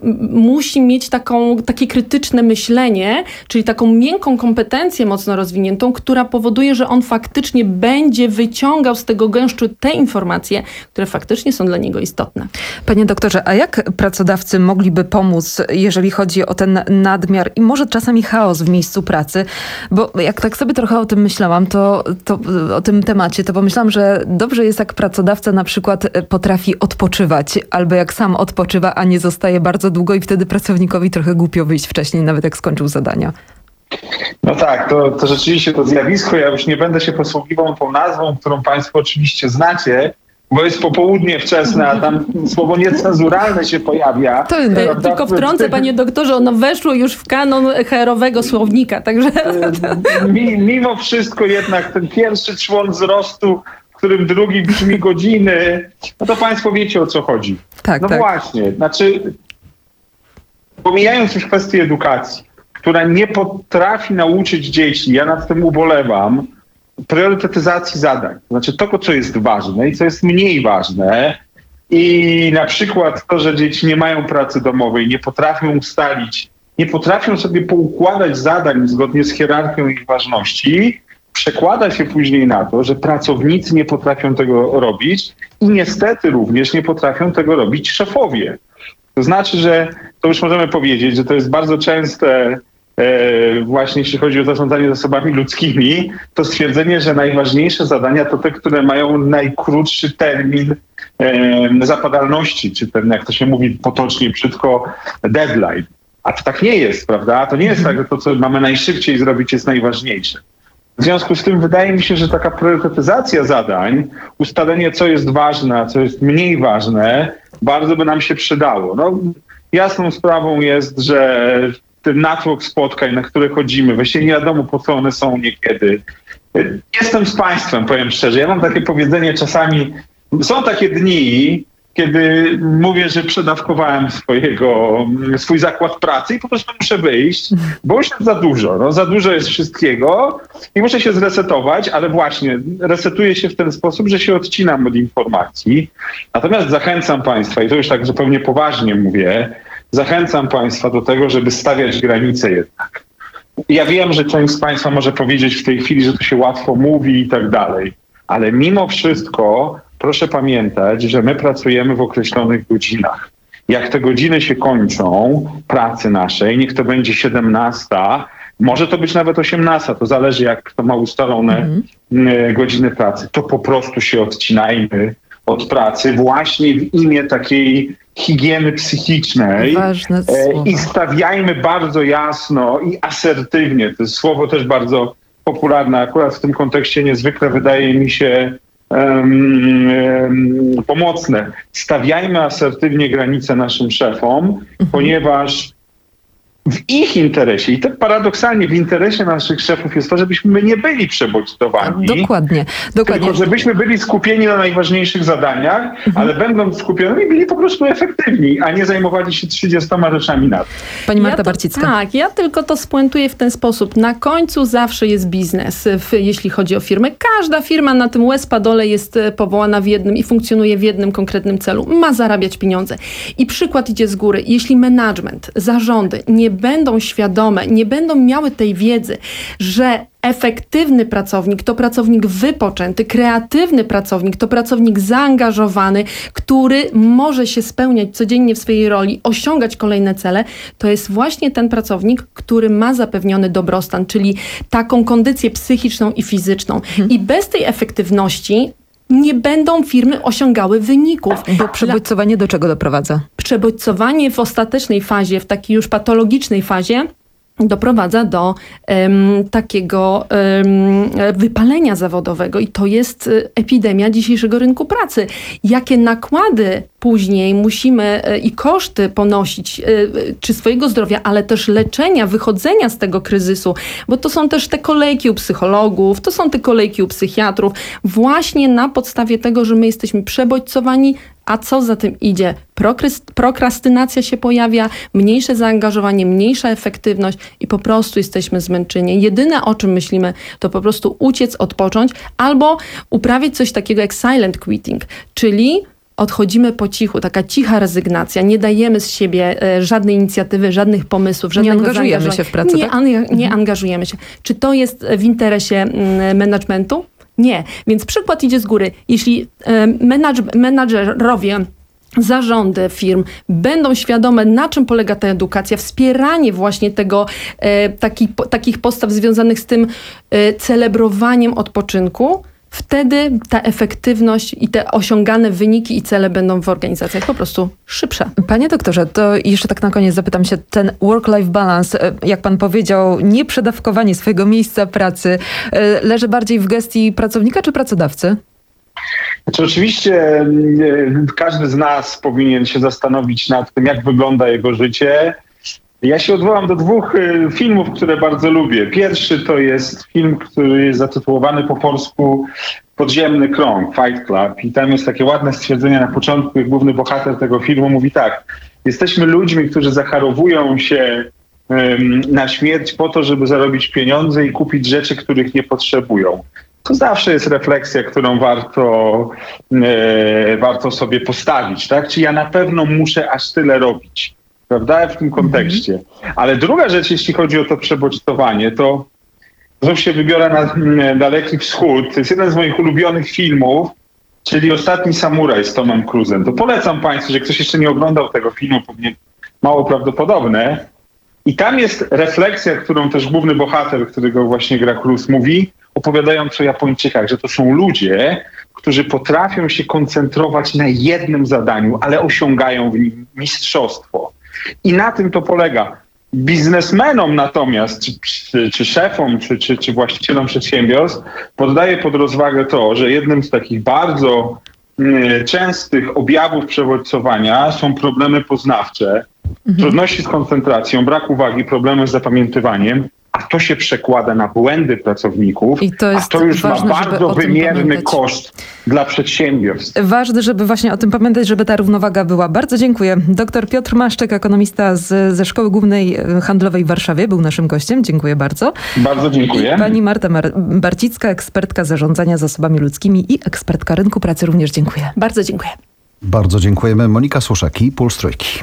musi mieć taką, takie krytyczne myślenie, czyli taką miękką kompetencję mocno rozwiniętą, która powoduje, że on faktycznie będzie wyciągał z tego gęszczu te informacje, które faktycznie są dla niego istotne. Panie doktorze, a jak pracodawcy mogliby pomóc, jeżeli chodzi o ten nadmiar i może czasami chaos w miejscu pracy? Bo jak tak sobie trochę o tym myślałam, to, to o tym temacie, to pomyślałam, że dobrze jest, jak pracodawca na przykład potrafi odpoczywać, albo jak sam odpoczywa, a nie zostaje bardzo długo i wtedy pracownikowi trochę głupio wyjść wcześniej, nawet jak skończył zadania. No tak, to, to rzeczywiście to zjawisko, ja już nie będę się posługiwał tą nazwą, którą państwo oczywiście znacie, bo jest popołudnie wczesne, a tam słowo niecenzuralne się pojawia. To e, tylko wtrącę, panie doktorze, ono weszło już w kanon H R-owego słownika, także... Mimo wszystko jednak ten pierwszy człon wzrostu, w którym drugi brzmi godziny, no to państwo wiecie, o co chodzi. Tak, no tak. właśnie, znaczy pomijając już kwestię edukacji, która nie potrafi nauczyć dzieci, ja nad tym ubolewam, priorytetyzacji zadań. Znaczy tego, co jest ważne i co jest mniej ważne. I na przykład to, że dzieci nie mają pracy domowej, nie potrafią ustalić, nie potrafią sobie poukładać zadań zgodnie z hierarchią ich ważności, przekłada się później na to, że pracownicy nie potrafią tego robić i niestety również nie potrafią tego robić szefowie. To znaczy, że to już możemy powiedzieć, że to jest bardzo częste e, właśnie jeśli chodzi o zarządzanie zasobami ludzkimi, to stwierdzenie, że najważniejsze zadania to te, które mają najkrótszy termin e, zapadalności, czy ten, jak to się mówi potocznie brzydko, deadline. A to tak nie jest, prawda? To nie jest tak, że to, co mamy najszybciej zrobić, jest najważniejsze. W związku z tym wydaje mi się, że taka priorytetyzacja zadań, ustalenie, co jest ważne, a co jest mniej ważne, bardzo by nam się przydało. No, jasną sprawą jest, że ten natłok spotkań, na które chodzimy, właściwie nie wiadomo, po co one są niekiedy, Jestem z państwem, powiem szczerze. Ja mam takie powiedzenie czasami, są takie dni, kiedy mówię, że przedawkowałem swojego, swój zakład pracy i po prostu muszę wyjść, bo już jest za dużo. No, za dużo jest wszystkiego i muszę się zresetować, ale właśnie resetuję się w ten sposób, że się odcinam od informacji. Natomiast zachęcam państwa, i to już tak zupełnie poważnie mówię, zachęcam państwa do tego, żeby stawiać granice jednak. Ja wiem, że część z państwa może powiedzieć w tej chwili, że to się łatwo mówi i tak dalej, ale mimo wszystko proszę pamiętać, że my pracujemy w określonych godzinach. Jak te godziny się kończą, pracy naszej, niech to będzie siedemnasta, może to być nawet osiemnasta, to zależy jak kto ma ustalone mm. godziny pracy, to po prostu się odcinajmy od pracy właśnie w imię takiej higieny psychicznej. Ważne słowo. I stawiajmy bardzo jasno i asertywnie, to jest słowo też bardzo popularne, akurat w tym kontekście niezwykle wydaje mi się Um, um, pomocne. Stawiajmy asertywnie granice naszym szefom, mhm. ponieważ w ich interesie i tak paradoksalnie w interesie naszych szefów jest to, żebyśmy nie byli przebodźcowani. Dokładnie. dokładnie. Tylko żebyśmy byli skupieni na najważniejszych zadaniach, mhm. ale będąc skupionymi byli po prostu efektywni, a nie zajmowali się trzydziestoma rzeczami na to. Pani Marta ja to, Barcicka. Tak, ja tylko to spuentuję w ten sposób. Na końcu zawsze jest biznes, w, jeśli chodzi o firmę. Każda firma na tym łez padole jest powołana w jednym i funkcjonuje w jednym konkretnym celu. Ma zarabiać pieniądze. I przykład idzie z góry. Jeśli management, zarządy nie będą świadome, nie będą miały tej wiedzy, że efektywny pracownik to pracownik wypoczęty, kreatywny pracownik to pracownik zaangażowany, który może się spełniać codziennie w swojej roli, osiągać kolejne cele, to jest właśnie ten pracownik, który ma zapewniony dobrostan, czyli taką kondycję psychiczną i fizyczną. Hmm. I bez tej efektywności nie będą firmy osiągały wyników. Bo przebodźcowanie do czego doprowadza? Przebodźcowanie w ostatecznej fazie, w takiej już patologicznej fazie, doprowadza do um, takiego um, wypalenia zawodowego i to jest epidemia dzisiejszego rynku pracy. Jakie nakłady później musimy i koszty ponosić, czy swojego zdrowia, ale też leczenia, wychodzenia z tego kryzysu, bo to są też te kolejki u psychologów, to są te kolejki u psychiatrów, właśnie na podstawie tego, że my jesteśmy przebodźcowani, a co za tym idzie? Prokrastynacja się pojawia, mniejsze zaangażowanie, mniejsza efektywność i po prostu jesteśmy zmęczeni. Jedyne, o czym myślimy, to po prostu uciec, odpocząć albo uprawiać coś takiego jak silent quitting, czyli odchodzimy po cichu, taka cicha rezygnacja, nie dajemy z siebie e, żadnej inicjatywy, żadnych pomysłów, żadnego Nie angażujemy się w pracę, nie, tak? an, nie mhm. angażujemy się. Czy to jest w interesie mm, managementu? Nie. Więc przykład idzie z góry. Jeśli e, menadż, menadżerowie, zarządy firm będą świadome, na czym polega ta edukacja, wspieranie właśnie tego, e, taki, po, takich postaw związanych z tym e, celebrowaniem odpoczynku, wtedy ta efektywność i te osiągane wyniki i cele będą w organizacjach po prostu szybsze. Panie doktorze, to jeszcze tak na koniec zapytam się, ten work-life balance, jak pan powiedział, nieprzedawkowanie swojego miejsca pracy, leży bardziej w gestii pracownika czy pracodawcy? Znaczy, oczywiście każdy z nas powinien się zastanowić nad tym, jak wygląda jego życie. Ja się odwołam do dwóch y, filmów, które bardzo lubię. Pierwszy to jest film, który jest zatytułowany po polsku Podziemny Krąg, Fight Club. I tam jest takie ładne stwierdzenie na początku, jak główny bohater tego filmu mówi tak. Jesteśmy ludźmi, którzy zacharowują się ym, na śmierć po to, żeby zarobić pieniądze i kupić rzeczy, których nie potrzebują. To zawsze jest refleksja, którą warto, yy, warto sobie postawić. Tak? Czy ja na pewno muszę aż tyle robić? Prawda? W tym kontekście. Ale druga rzecz, jeśli chodzi o to przebodźcowanie, to znów się wybiorę na Daleki Wschód. To jest jeden z moich ulubionych filmów, czyli Ostatni Samuraj z Tomem Cruise'em. To polecam państwu, że ktoś jeszcze nie oglądał tego filmu, pewnie mało prawdopodobne. I tam jest refleksja, którą też główny bohater, którego właśnie gra Cruise, mówi, opowiadając o Japończykach, że to są ludzie, którzy potrafią się koncentrować na jednym zadaniu, ale osiągają w nim mistrzostwo. I na tym to polega. Biznesmenom natomiast, czy, czy, czy szefom, czy, czy, czy właścicielom przedsiębiorstw poddaję pod rozwagę to, że jednym z takich bardzo y, częstych objawów przewodźcowania są problemy poznawcze, mhm. trudności z koncentracją, brak uwagi, problemy z zapamiętywaniem, a to się przekłada na błędy pracowników, I to jest a to już ważne, ma żeby bardzo o tym wymierny pamiętać. koszt dla przedsiębiorstw. Ważne, żeby właśnie o tym pamiętać, żeby ta równowaga była. Bardzo dziękuję. Doktor Piotr Maszczyk, ekonomista z, ze Szkoły Głównej Handlowej w Warszawie, był naszym gościem. Dziękuję bardzo. Bardzo dziękuję. I pani Marta Mar- Barcicka, ekspertka zarządzania zasobami ludzkimi i ekspertka rynku pracy, również dziękuję. Bardzo dziękuję. Bardzo dziękujemy. Monika Suszak i Puls Trójki.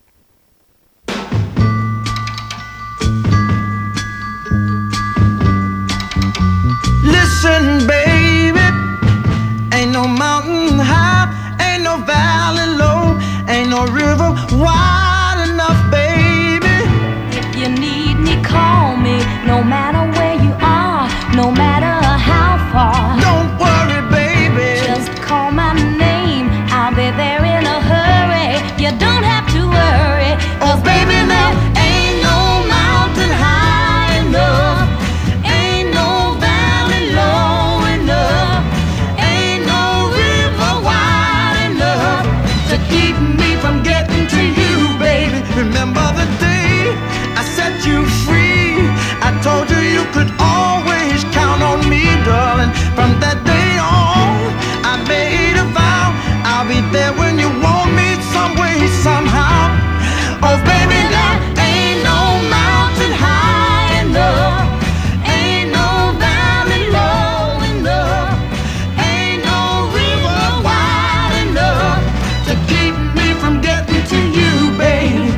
Listen, baby, ain't no mountain high, ain't no valley low, ain't no river wide enough, baby. If you need me, call me. No matter where you are, no matter how far. Don't worry, baby. Just call my name. I'll be there in a hurry. You don't have to worry. Oh, baby, there ain't no mountain high enough. Ain't no valley low enough. Ain't no river wide enough To keep me from getting to you, baby. Remember the day I set you free? I told you you could always count on me, darling. From that day on, I made a vow I'll be there when you want me, some way, somehow. Oh, baby, there ain't no mountain high enough. Ain't no valley low enough. Ain't no river wide enough to keep me from getting to you, baby.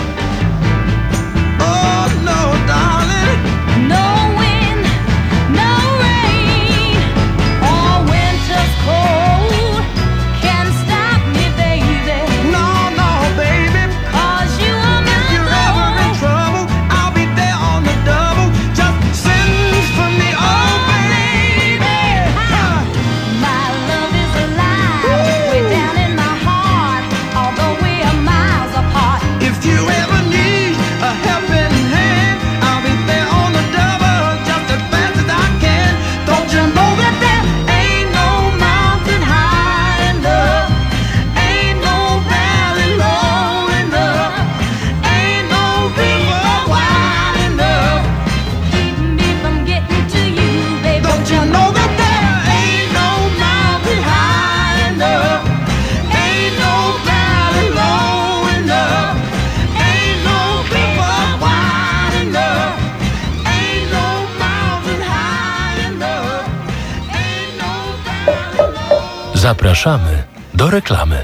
Oh, no, darling. No wind, no rain, or winter's cold can stop me, baby. No, no, baby. 'Cause you are my If you're ever in trouble, I'll be there on the double. Just send for me, oh, baby. Huh. My love is alive, way down in my heart, although we are miles apart. If you ever need a helping hand, I'll be there on the double, just as fast as I can. Don't you know that there ain't no mountain high enough? Ain't no valley low enough. Ain't no river wide enough. Keep me from getting to you, baby. Don't you know that there ain't no mountain high enough? Ain't no valley low enough. Ain't no river wide enough. Ain't no mountain high enough. Ain't no valley low. Zapraszamy do reklamy.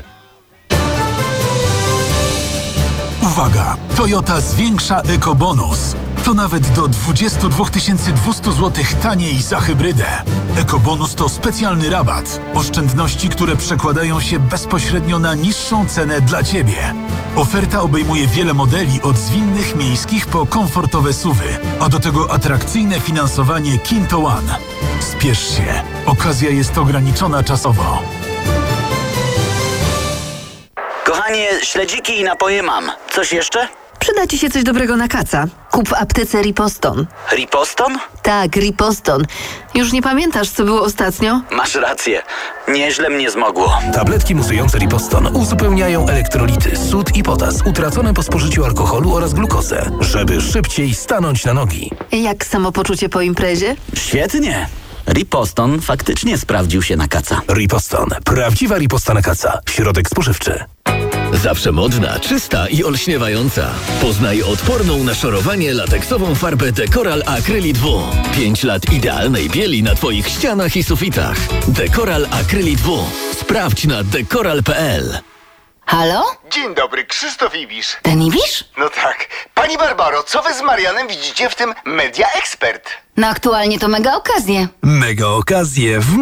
Uwaga! Toyota zwiększa ekobonus. To nawet do dwadzieścia dwa tysiące dwieście złotych taniej za hybrydę. Ekobonus to specjalny rabat. Oszczędności, które przekładają się bezpośrednio na niższą cenę dla Ciebie. Oferta obejmuje wiele modeli od zwinnych miejskich po komfortowe suwy, a do tego atrakcyjne finansowanie Kinto One. Spiesz się. Okazja jest ograniczona czasowo. Kochanie, śledziki i napoje mam. Coś jeszcze? Przyda Ci się coś dobrego na kaca. Kup w aptece Riposton. Riposton? Tak, Riposton. Już nie pamiętasz, co było ostatnio? Masz rację. Nieźle mnie zmogło. Tabletki musujące Riposton uzupełniają elektrolity, sód i potas utracone po spożyciu alkoholu oraz glukozę, żeby szybciej stanąć na nogi. Jak samopoczucie po imprezie? Świetnie. Riposton faktycznie sprawdził się na kaca. Riposton. Prawdziwa riposta na kaca. Środek spożywczy. Zawsze modna, czysta i olśniewająca. Poznaj odporną na szorowanie lateksową farbę Decoral Acrylit W. pięć lat idealnej bieli na Twoich ścianach i sufitach. Decoral Acrylit W. Sprawdź na decoral kropka p l. Halo? Dzień dobry, Krzysztof Ibisz. Ten Ibisz? No tak. Pani Barbaro, co wy z Marianem widzicie w tym Media Expert? No aktualnie to mega okazje. Mega okazje w